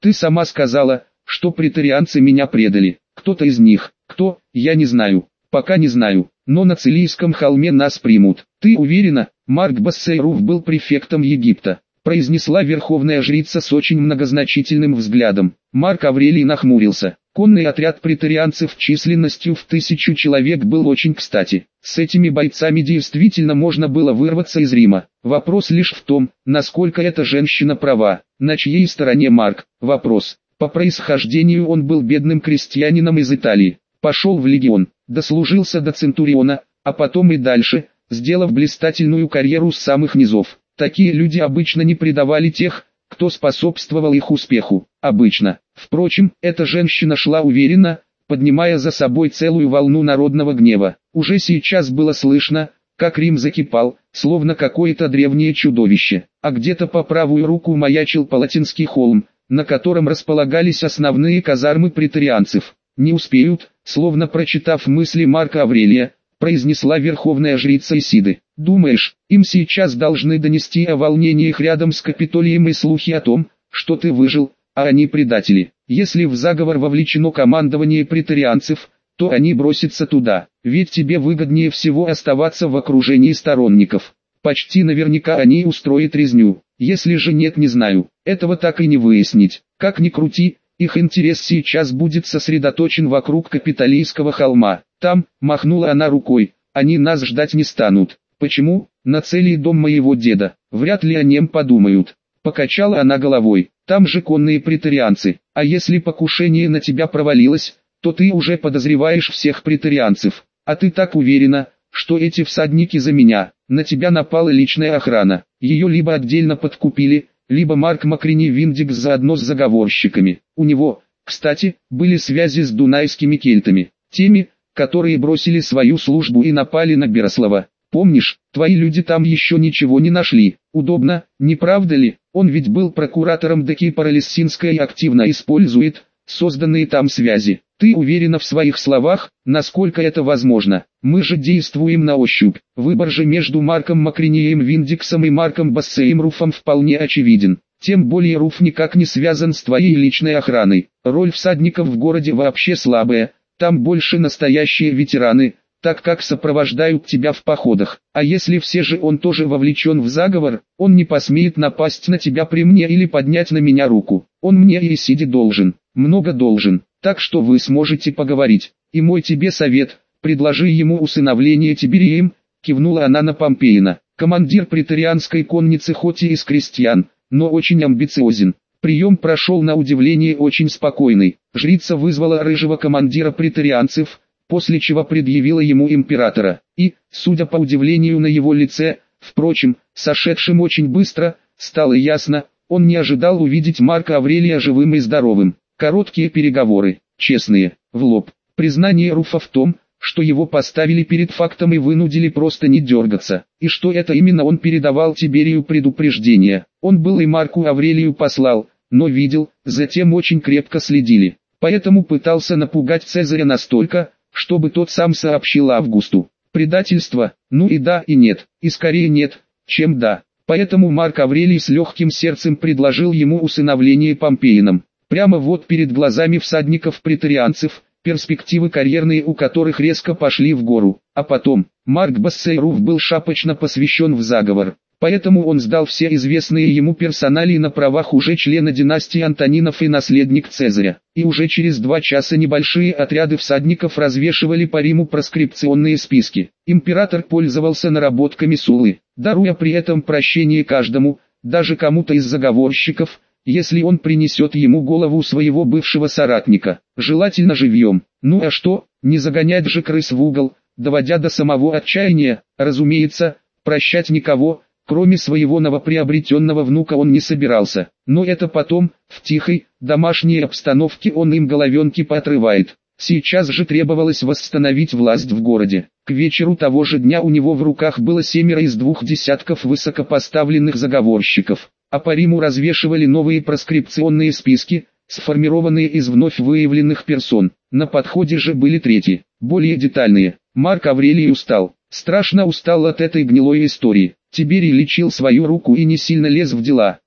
Speaker 1: Ты сама сказала, что преторианцы меня предали. Кто-то из них. Кто, я не знаю. Пока не знаю. Но на Целийском холме нас примут. Ты уверена? Марк Бассейруф был префектом Египта, произнесла верховная жрица с очень многозначительным взглядом. Марк Аврелий нахмурился. Конный отряд преторианцев численностью в тысячу человек был очень кстати. С этими бойцами действительно можно было вырваться из Рима. Вопрос лишь в том, насколько эта женщина права. На чьей стороне Марк? Вопрос. По происхождению он был бедным крестьянином из Италии. Пошел в легион, дослужился до центуриона, а потом и дальше, сделав блистательную карьеру с самых низов. Такие люди обычно не предавали тех, кто способствовал их успеху. Обычно. Впрочем, эта женщина шла уверенно, поднимая за собой целую волну народного гнева. Уже сейчас было слышно, как Рим закипал, словно какое-то древнее чудовище. А где-то по правую руку маячил Палатинский холм, на котором располагались основные казармы преторианцев. «Не успеют», словно прочитав мысли Марка Аврелия, произнесла верховная жрица Исиды. «Думаешь, им сейчас должны донести о волнениях рядом с Капитолием и слухи о том, что ты выжил, а они предатели? Если в заговор вовлечено командование преторианцев, то они бросятся туда, ведь тебе выгоднее всего оставаться в окружении сторонников. Почти наверняка они устроят резню. Если же нет, не знаю, этого так и не выяснить. Как ни крути, их интерес сейчас будет сосредоточен вокруг Капитолийского холма. Там, махнула она рукой, они нас ждать не станут. Почему? На Целий дом моего деда. Вряд ли о нем подумают. Покачала она головой. Там же конные преторианцы. А если покушение на тебя провалилось, то ты уже подозреваешь всех преторианцев. А ты так уверена, что эти всадники за меня. На тебя напала личная охрана. Ее либо отдельно подкупили, либо Марк Макрини Виндикс заодно с заговорщиками. У него, кстати, были связи с дунайскими кельтами. Теми, которые бросили свою службу и напали на Берослава. Помнишь, твои люди там еще ничего не нашли. Удобно, не правда ли? Он ведь был прокуратором Декипора Лессинская и активно использует созданные там связи. Ты уверена в своих словах, насколько это возможно? Мы же действуем на ощупь. Выбор же между Марком Макринием Виндиксом и Марком Бассейруфом вполне очевиден. Тем более Руф никак не связан с твоей личной охраной. Роль всадников в городе вообще слабая. Там больше настоящие ветераны, так как сопровождают тебя в походах. А если все же он тоже вовлечен в заговор, он не посмеет напасть на тебя при мне или поднять на меня руку. Он мне и Исиде должен, много должен, так что вы сможете поговорить. И мой тебе совет, предложи ему усыновление Тиберием, кивнула она на Помпеина. Командир преторианской конницы хоть и из крестьян, но очень амбициозен. Прием прошел на удивление очень спокойный. Жрица вызвала рыжего командира преторианцев, после чего предъявила ему императора, и, судя по удивлению на его лице, впрочем, сошедшим очень быстро, стало ясно, он не ожидал увидеть Марка Аврелия живым и здоровым. Короткие переговоры, честные, в лоб, признание Руфа в том, что его поставили перед фактом и вынудили просто не дергаться, и что это именно он передавал Тиберию предупреждение. Он был и Марку Аврелию послал, но видел, затем очень крепко следили, поэтому пытался напугать Цезаря настолько, чтобы тот сам сообщил Августу. Предательство, ну и да и нет, и скорее нет, чем да. Поэтому Марк Аврелий с легким сердцем предложил ему усыновление Помпеином. Прямо вот перед глазами всадников-преторианцев, перспективы карьерные у которых резко пошли в гору. А потом, Марк Бассейруф был шапочно посвящен в заговор. Поэтому он сдал все известные ему персоналии на правах уже члена династии Антонинов и наследник Цезаря. И уже через два часа небольшие отряды всадников развешивали по Риму проскрипционные списки. Император пользовался наработками Суллы, даруя при этом прощение каждому, даже кому-то из заговорщиков, если он принесет ему голову своего бывшего соратника, желательно живьем. Ну а что, не загонять же крыс в угол, доводя до самого отчаяния, разумеется, прощать никого, кроме своего новоприобретенного внука, он не собирался. Но это потом, в тихой, домашней обстановке он им головенки поотрывает. Сейчас же требовалось восстановить власть в городе. К вечеру того же дня у него в руках было семеро из двух десятков высокопоставленных заговорщиков. А по Риму развешивали новые проскрипционные списки, сформированные из вновь выявленных персон. На подходе же были третьи, более детальные. Марк Аврелий устал, страшно устал от этой гнилой истории. Тиберий лечил свою руку и не сильно лез в дела.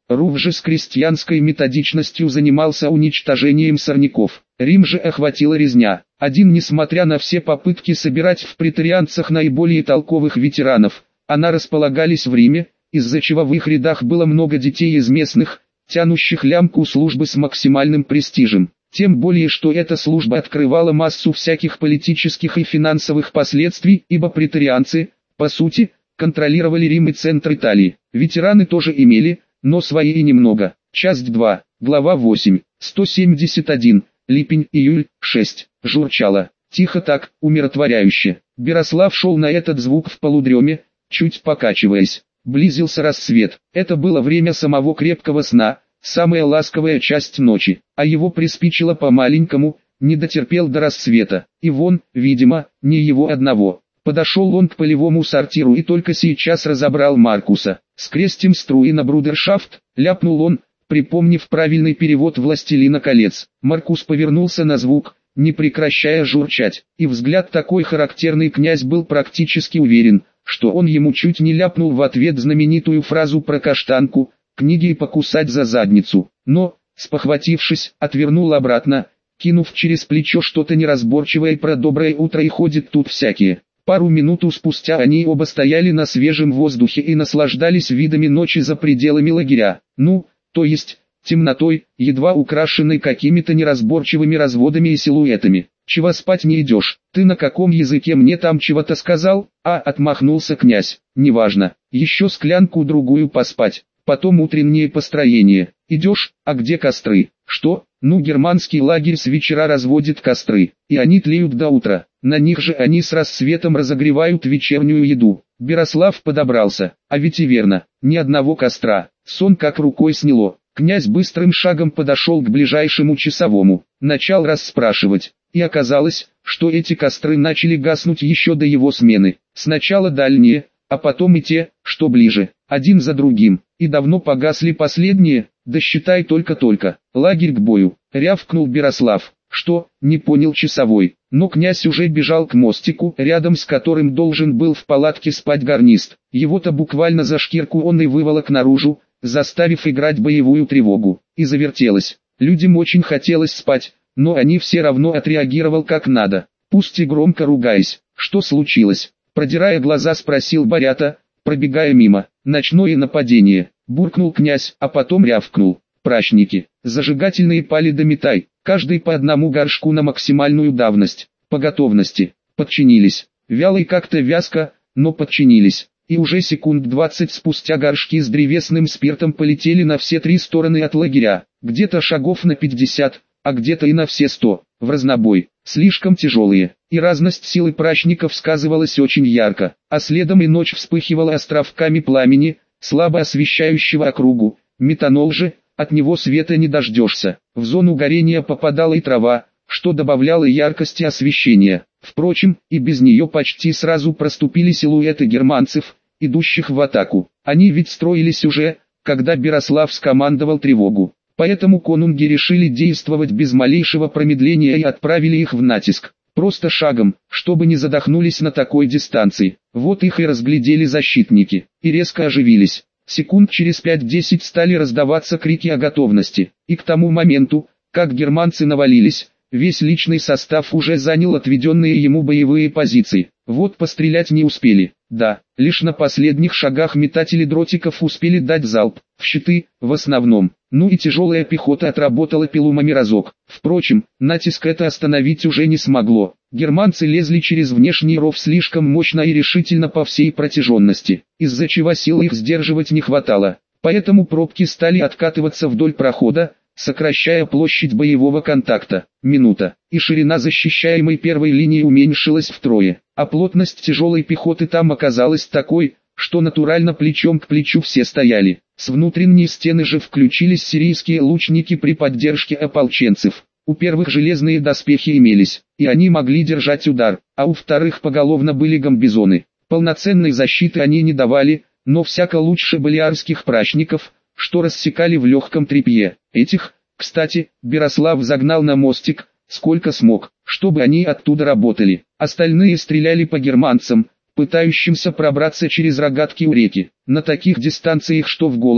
Speaker 1: Руф же с крестьянской методичностью занимался уничтожением сорняков. Рим же охватила резня. Один, несмотря на все попытки собирать в претарианцах наиболее толковых ветеранов, она располагались в Риме, из-за чего в их рядах было много детей из местных, тянущих лямку службы с максимальным престижем. Тем более, что эта служба открывала массу всяких политических и финансовых последствий, ибо претарианцы, по сути, контролировали Рим и центр Италии. Ветераны тоже имели, но свои и немного. Часть два, глава восемь, сто семьдесят один, липень, июль, шесть, журчало. Тихо так, умиротворяюще. Берослав шел на этот звук в полудреме, чуть покачиваясь. Близился рассвет. Это было время самого крепкого сна, самая ласковая часть ночи, а его приспичило по-маленькому, не дотерпел до рассвета. И вон, видимо, не его одного. Подошел он к полевому сортиру и только сейчас разобрал Маркуса. «Скрестим струи на брудершафт», ляпнул он, припомнив правильный перевод «Властелина колец». Маркус повернулся на звук, не прекращая журчать, и взгляд такой характерный князь был практически уверен, что он ему чуть не ляпнул в ответ знаменитую фразу про каштанку, книги и покусать за задницу, но, спохватившись, отвернул обратно, кинув через плечо что-то неразборчивое про доброе утро и ходит тут всякие. Пару минут спустя они оба стояли на свежем воздухе и наслаждались видами ночи за пределами лагеря, ну, то есть, темнотой, едва украшенной какими-то неразборчивыми разводами и силуэтами. «Чего спать не идешь? Ты на каком языке мне там чего-то сказал?» «А», отмахнулся князь, «неважно, еще склянку-другую поспать, потом утреннее построение. Идешь, а где костры?» «Что? Ну, германский лагерь с вечера разводит костры, и они тлеют до утра, на них же они с рассветом разогревают вечернюю еду». Берослав подобрался, а ведь и верно, ни одного костра, сон как рукой сняло. Князь быстрым шагом подошел к ближайшему часовому, начал расспрашивать, и оказалось, что эти костры начали гаснуть еще до его смены. Сначала дальние, а потом и те, что ближе, один за другим, и давно погасли последние, да считай только-только. «Лагерь к бою», рявкнул Берослав. «Что?» — не понял часовой, но князь уже бежал к мостику, рядом с которым должен был в палатке спать гарнист. Его-то буквально за шкирку он и выволок наружу, заставив играть боевую тревогу, и завертелось. Людям очень хотелось спать, но они все равно отреагировал как надо, пусть и громко ругаясь. «Что случилось?» — продирая глаза спросил Борята, пробегая мимо. «Ночное нападение», — буркнул князь, а потом рявкнул. «Прачники, зажигательные пали да метай, каждый по одному горшку на максимальную давность, по готовности». Подчинились, вяло и как-то вязко, но подчинились. И уже секунд двадцать спустя горшки с древесным спиртом полетели на все три стороны от лагеря, где-то шагов на пятьдесят, а где-то и на все сто, в разнобой, слишком тяжелые, и разность силы прачников сказывалась очень ярко, а следом и ночь вспыхивала островками пламени, слабо освещающего округу. Метанол же, от него света не дождешься, в зону горения попадала и трава, что добавляло яркости освещения. Впрочем, и без нее почти сразу проступили силуэты германцев, идущих в атаку. Они ведь строились уже, когда Берослав скомандовал тревогу. Поэтому конунги решили действовать без малейшего промедления и отправили их в натиск. Просто шагом, чтобы не задохнулись на такой дистанции. Вот их и разглядели защитники, и резко оживились. Секунд через пять-десять стали раздаваться крики о готовности, и к тому моменту, как германцы навалились, весь личный состав уже занял отведенные ему боевые позиции. Вот пострелять не успели, да, лишь на последних шагах метатели дротиков успели дать залп, в щиты, в основном. Ну и тяжелая пехота отработала пилумами разок. Впрочем, натиск это остановить уже не смогло. Германцы лезли через внешний ров слишком мощно и решительно по всей протяженности, из-за чего сил их сдерживать не хватало. Поэтому пробки стали откатываться вдоль прохода, сокращая площадь боевого контакта. Минута, и ширина защищаемой первой линии уменьшилась втрое, а плотность тяжелой пехоты там оказалась такой, что натурально плечом к плечу все стояли. С внутренней стены же включились сирийские лучники при поддержке ополченцев. У первых железные доспехи имелись, и они могли держать удар, а у вторых поголовно были гамбизоны. Полноценной защиты они не давали, но всяко лучше балиарских прачников, что рассекали в легком тряпье. Этих, кстати, Берослав загнал на мостик, сколько смог, чтобы они оттуда работали. Остальные стреляли по германцам, пытающимся пробраться через рогатки у реки. На таких дистанциях что в голову,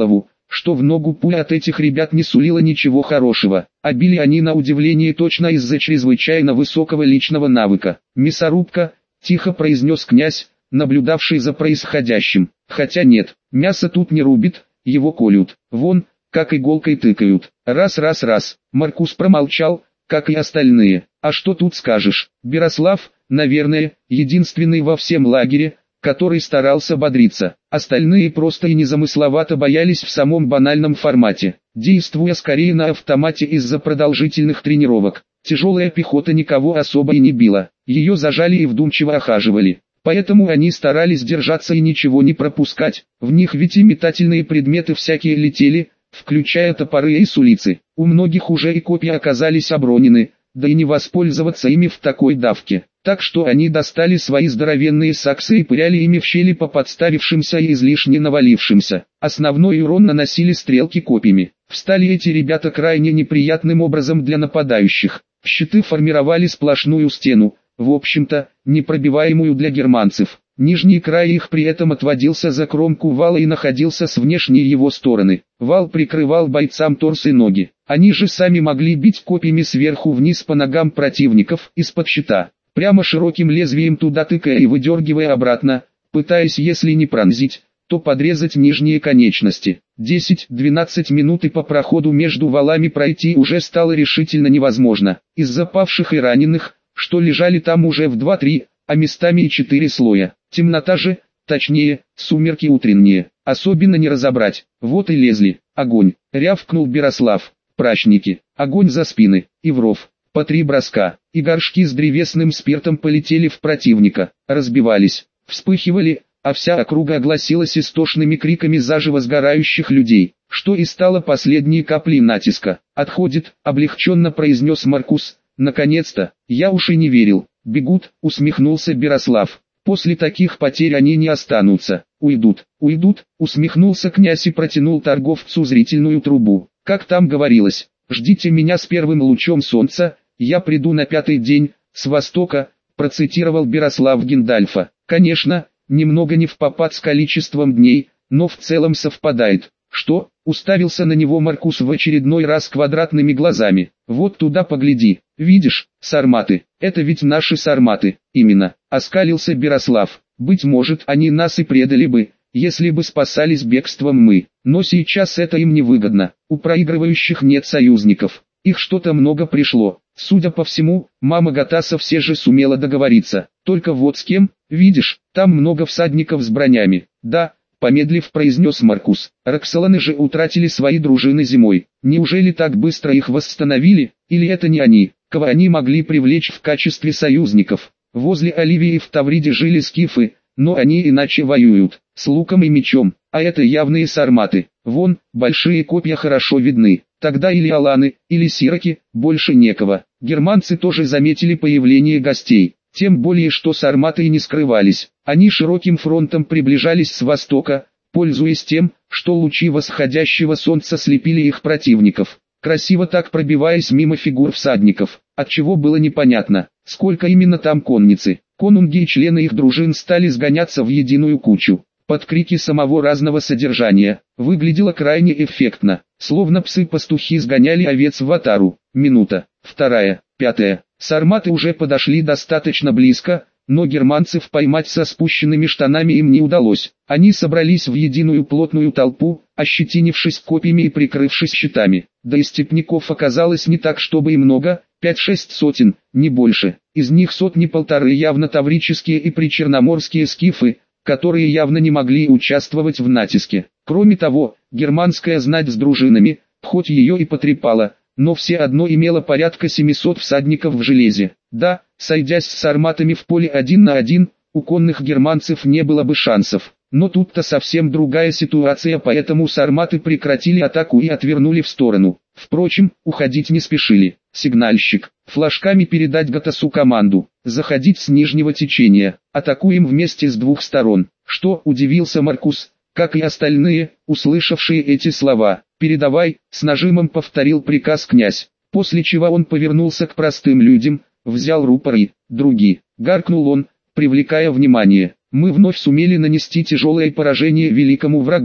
Speaker 1: что в ногу пуля от этих ребят не сулила ничего хорошего, а били они на удивление точно из-за чрезвычайно высокого личного навыка. «Мясорубка», — тихо произнес князь, наблюдавший за происходящим. «Хотя нет, мясо тут не рубит, его колют, вон, как иголкой тыкают. Раз-раз-раз». Маркус промолчал, как и остальные. «А что тут скажешь?» Берослав, наверное, единственный во всем лагере, который старался бодриться. Остальные просто и незамысловато боялись в самом банальном формате, действуя скорее на автомате из-за продолжительных тренировок. Тяжелая пехота никого особо и не била, ее зажали и вдумчиво охаживали. Поэтому они старались держаться и ничего не пропускать. В них ведь и метательные предметы всякие летели, включая топоры и сулицы. У многих уже и копья оказались обронены, да и не воспользоваться ими в такой давке. Так что они достали свои здоровенные саксы и пыряли ими в щели по подставившимся и излишне навалившимся. Основной урон наносили стрелки копьями. Встали эти ребята крайне неприятным образом для нападающих. Щиты формировали сплошную стену, в общем-то, непробиваемую для германцев. Нижний край их при этом отводился за кромку вала и находился с внешней его стороны. Вал прикрывал бойцам торс и ноги. Они же сами могли бить копьями сверху вниз по ногам противников из-под щита, прямо широким лезвием туда тыкая и выдергивая обратно, пытаясь если не пронзить, то подрезать нижние конечности. десять-двенадцать минут и по проходу между валами пройти уже стало решительно невозможно. Из-за павших и раненых, что лежали там уже в два-три, а местами и четыре слоя. Темнота же, точнее, сумерки утренние, особенно не разобрать. Вот и лезли. Огонь! Рявкнул Берослав. Прачники. Огонь за спины. И в ров. По три броска. И горшки с древесным спиртом полетели в противника. Разбивались. Вспыхивали, а вся округа огласилась истошными криками заживо сгорающих людей, что и стало последней каплей натиска. «Отходит», — облегченно произнес Маркус. «Наконец-то, я уж и не верил». «Бегут», — усмехнулся Берослав. «После таких потерь они не останутся. Уйдут, уйдут», — усмехнулся князь и протянул торговцу зрительную трубу. «Как там говорилось, ждите меня с первым лучом солнца, я приду на пятый день, с востока», — процитировал Берослав Гендальфа. Конечно, немного не впопад с количеством дней, но в целом совпадает. «Что?» — уставился на него Маркус в очередной раз квадратными глазами. «Вот туда погляди, видишь, сарматы, это ведь наши сарматы». «Именно», — оскалился Берослав. «Быть может, они нас и предали бы, если бы спасались бегством мы, но сейчас это им невыгодно, у проигрывающих нет союзников, их что-то много пришло». Судя по всему, мама Гатаса все же сумела договориться, только вот с кем, видишь, там много всадников с бронями. «Да», — помедлив произнес Маркус, — «Роксоланы же утратили свои дружины зимой, неужели так быстро их восстановили, или это не они, кого они могли привлечь в качестве союзников?» Возле Оливии в Тавриде жили скифы, но они иначе воюют, с луком и мечом, а это явные сарматы. Вон, большие копья хорошо видны. Тогда или аланы, или сироки, больше некого. Германцы тоже заметили появление гостей, тем более что сарматы и не скрывались. Они широким фронтом приближались с востока, пользуясь тем, что лучи восходящего солнца слепили их противников, красиво так пробиваясь мимо фигур всадников, отчего было непонятно, сколько именно там конницы. Конунги и члены их дружин стали сгоняться в единую кучу, под крики самого разного содержания. Выглядело крайне эффектно, словно псы-пастухи сгоняли овец в отару. Минута, вторая, пятая. Сарматы уже подошли достаточно близко, но германцев поймать со спущенными штанами им не удалось. Они собрались в единую плотную толпу, ощетинившись копьями и прикрывшись щитами. Да и степняков оказалось не так чтобы и много, пять-шесть сотен, не больше. Из них сотни-полторы явно таврические и причерноморские скифы, которые явно не могли участвовать в натиске. Кроме того, германская знать с дружинами, хоть ее и потрепала, но все одно имела порядка семисот всадников в железе. Да, сойдясь с сарматами в поле один на один, у конных германцев не было бы шансов. Но тут-то совсем другая ситуация, поэтому сарматы прекратили атаку и отвернули в сторону. Впрочем, уходить не спешили. Сигнальщик, флажками передать Гатасу команду, заходить с нижнего течения, атакуем вместе с двух сторон. Что, удивился Маркус, как и остальные, услышавшие эти слова. «Передавай», с нажимом повторил приказ князь, после чего он повернулся к простым людям, взял рупор и, «Други», гаркнул он, привлекая внимание. «Мы вновь сумели нанести тяжелое поражение великому врагу.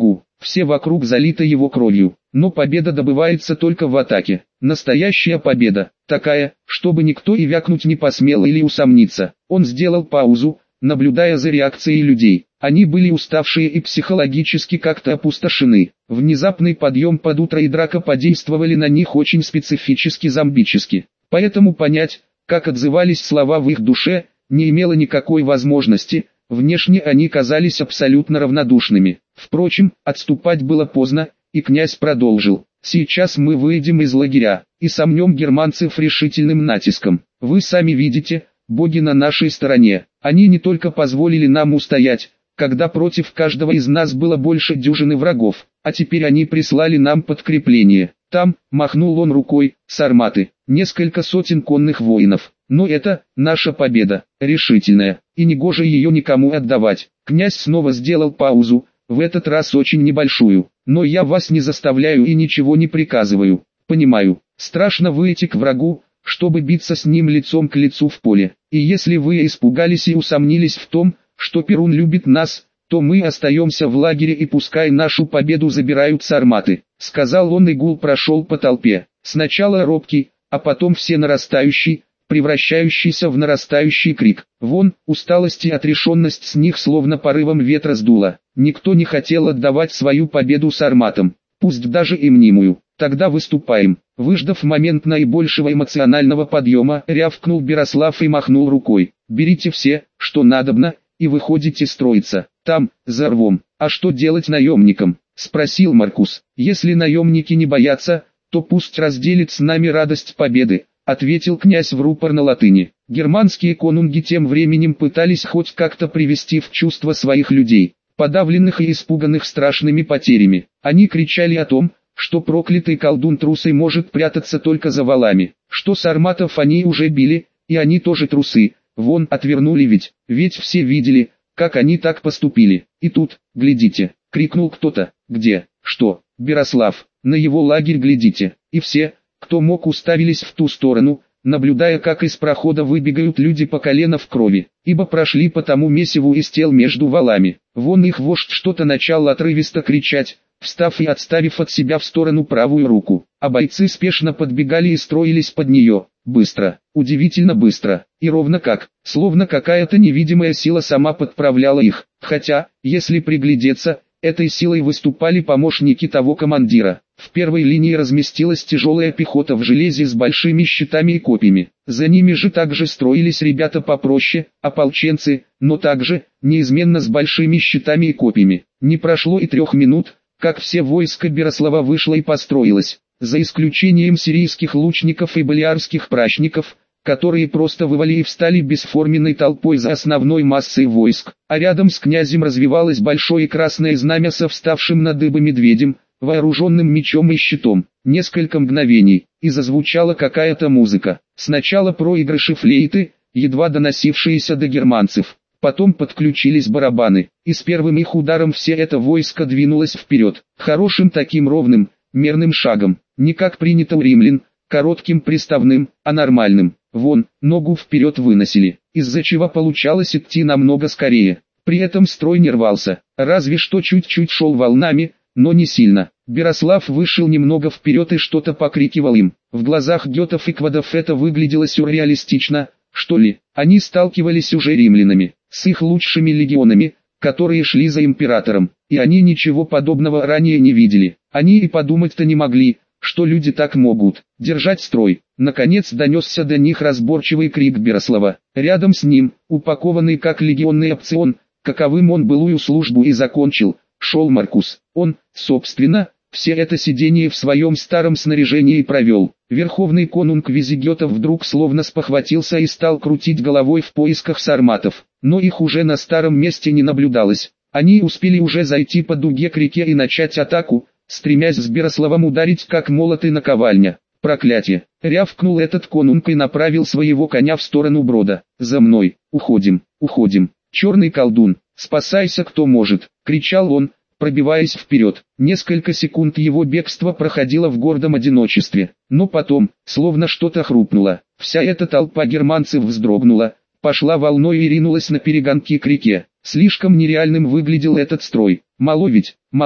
Speaker 1: все вокруг залито его кровью. Но победа добывается только в атаке. Настоящая победа, такая, чтобы никто и вякнуть не посмел или усомниться. Он сделал паузу, наблюдая за реакцией людей. Они были уставшие и психологически как-то опустошены. Внезапный подъем под утро и драка подействовали на них очень специфически зомбически. Поэтому понять, как отзывались слова в их душе, не имело никакой возможности. Внешне они казались абсолютно равнодушными. Впрочем, отступать было поздно, и князь продолжил. «Сейчас мы выйдем из лагеря, и сомнем германцев решительным натиском. Вы сами видите, боги на нашей стороне. Они не только позволили нам устоять, когда против каждого из нас было больше дюжины врагов, а теперь они прислали нам подкрепление. Там, махнул он рукой, сарматы, несколько сотен конных воинов. Но это, наша победа, решительная, и негоже ее никому отдавать». Князь снова сделал паузу, в этот раз очень небольшую. «Но я вас не заставляю и ничего не приказываю. Понимаю, страшно выйти к врагу, чтобы биться с ним лицом к лицу в поле. И если вы испугались и усомнились в том, что Перун любит нас, то мы остаемся в лагере и пускай нашу победу забирают сарматы», — сказал он, и гул прошел по толпе. Сначала робкий, а потом все нарастающий, превращающийся в нарастающий крик. Вон, усталость и отрешенность с них словно порывом ветра сдуло. Никто не хотел отдавать свою победу сарматам, пусть даже и мнимую. «Тогда выступаем». Выждав момент наибольшего эмоционального подъема, рявкнул Берослав и махнул рукой. «Берите все, что надобно, и выходите строиться. Там, за рвом». «А что делать наемникам?» — спросил Маркус. «Если наемники не боятся, то пусть разделит с нами радость победы», — ответил князь в рупор на латыни. Германские конунги тем временем пытались хоть как-то привести в чувство своих людей, подавленных и испуганных страшными потерями. Они кричали о том, что проклятый колдун трусый может прятаться только за валами, что сарматов они уже били, и они тоже трусы, вон отвернули ведь, ведь все видели, как они так поступили. И тут, глядите, крикнул кто-то. «Где? Что?» «Берослав, на его лагерь глядите». И все, кто мог, уставились в ту сторону, наблюдая, как из прохода выбегают люди по колено в крови, ибо прошли по тому месиву из тел между валами. Вон их вождь что-то начал отрывисто кричать, встав и отставив от себя в сторону правую руку, а бойцы спешно подбегали и строились под нее, быстро, удивительно быстро, и ровно как, словно какая-то невидимая сила сама подправляла их, хотя, если приглядеться, этой силой выступали помощники того командира. В первой линии разместилась тяжелая пехота в железе с большими щитами и копьями, за ними же также строились ребята попроще, ополченцы, но также, неизменно с большими щитами и копьями. Не прошло и трех минут, как все войско Берослава вышло и построилось, за исключением сирийских лучников и балиарских прачников, которые просто вывали и встали бесформенной толпой за основной массой войск, а рядом с князем развивалось большое красное знамя со вставшим на дыбы медведем, вооруженным мечом и щитом. Несколько мгновений, и зазвучала какая-то музыка. Сначала проигрыши флейты, едва доносившиеся до германцев. Потом подключились барабаны, и с первым их ударом все это войско двинулось вперед, хорошим таким ровным, мерным шагом, не как принято у римлян, коротким приставным, а нормальным. Вон, ногу вперед выносили, из-за чего получалось идти намного скорее. При этом строй не рвался, разве что чуть-чуть шел волнами, но не сильно. Берослав вышел немного вперед и что-то покрикивал им. В глазах гетов и квадов это выглядело сюрреалистично, что ли. Они сталкивались уже римлянами, с их лучшими легионами, которые шли за императором, и они ничего подобного ранее не видели. Они и подумать-то не могли, что люди так могут держать строй. Наконец донесся до них разборчивый крик Берослава. Рядом с ним, упакованный как легионный опцион, каковым он былую службу и закончил, шел Маркус. Он, собственно, все это сидение в своем старом снаряжении провел. Верховный конунг визигетов вдруг словно спохватился и стал крутить головой в поисках сарматов, но их уже на старом месте не наблюдалось. Они успели уже зайти по дуге к реке и начать атаку, стремясь с Берославом ударить как молот и наковальня. «Проклятие!» — рявкнул этот конунг и направил своего коня в сторону брода. «За мной! Уходим! Уходим! Черный колдун! Спасайся кто может!» — кричал он, пробиваясь вперед. Несколько секунд его бегство проходило в гордом одиночестве, но потом, словно что-то хрупнуло, вся эта толпа германцев вздрогнула, пошла волной и ринулась на перегонки к реке. Слишком нереальным выглядел этот строй. Мало ведь, мало.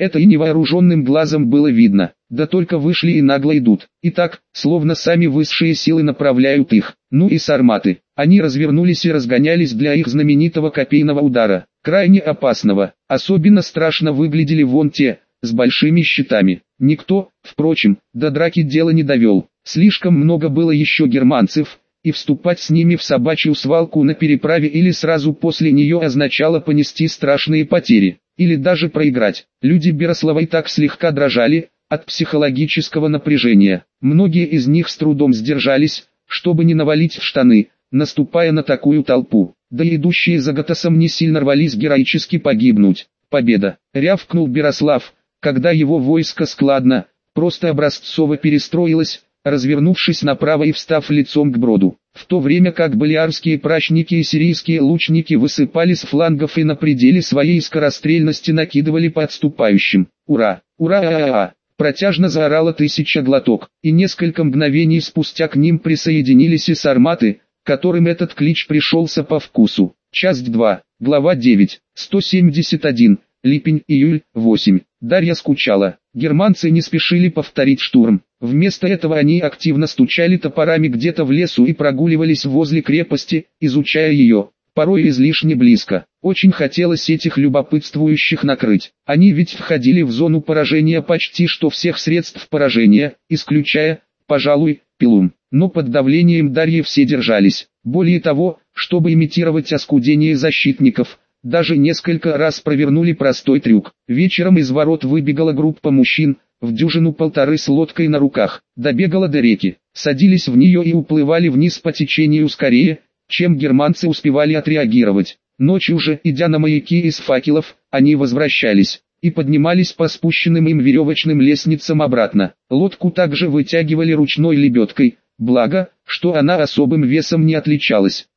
Speaker 1: Это и невооруженным глазом было видно, да только вышли и нагло идут. И так, словно сами высшие силы направляют их. Ну и сарматы. Они развернулись и разгонялись для их знаменитого копейного удара, крайне опасного. Особенно страшно выглядели вон те, с большими щитами. Никто, впрочем, до драки дело не довел. Слишком много было еще германцев, и вступать с ними в собачью свалку на переправе или сразу после нее означало понести страшные потери, или даже проиграть. Люди Берослава и так слегка дрожали от психологического напряжения. Многие из них с трудом сдержались, чтобы не навалить в штаны, наступая на такую толпу. Да и идущие за Гатасом не сильно рвались героически погибнуть. Победа! Рявкнул Берослав, когда его войско складно, просто образцово перестроилось, развернувшись направо и встав лицом к броду, в то время как балиарские прачники и сирийские лучники высыпали с флангов и на пределе своей скорострельности накидывали по отступающим. «Ура! Ура!» Протяжно заорало тысяча глоток, и несколько мгновений спустя к ним присоединились и сарматы, которым этот клич пришелся по вкусу. Часть два, глава девять, сто семьдесят один, липень, июль, восемь. Дарья скучала. Германцы не спешили повторить штурм. Вместо этого они активно стучали топорами где-то в лесу и прогуливались возле крепости, изучая ее, порой излишне близко. Очень хотелось этих любопытствующих накрыть. Они ведь входили в зону поражения почти что всех средств поражения, исключая, пожалуй, пилум. Но под давлением Дарьи все держались. Более того, чтобы имитировать оскудение защитников, даже несколько раз провернули простой трюк. Вечером из ворот выбегала группа мужчин, в дюжину-полторы с лодкой на руках, добегала до реки, садились в нее и уплывали вниз по течению скорее, чем германцы успевали отреагировать. Ночью же, идя на маяки из факелов, они возвращались и поднимались по спущенным им веревочным лестницам обратно. Лодку также вытягивали ручной лебедкой, благо, что она особым весом не отличалась.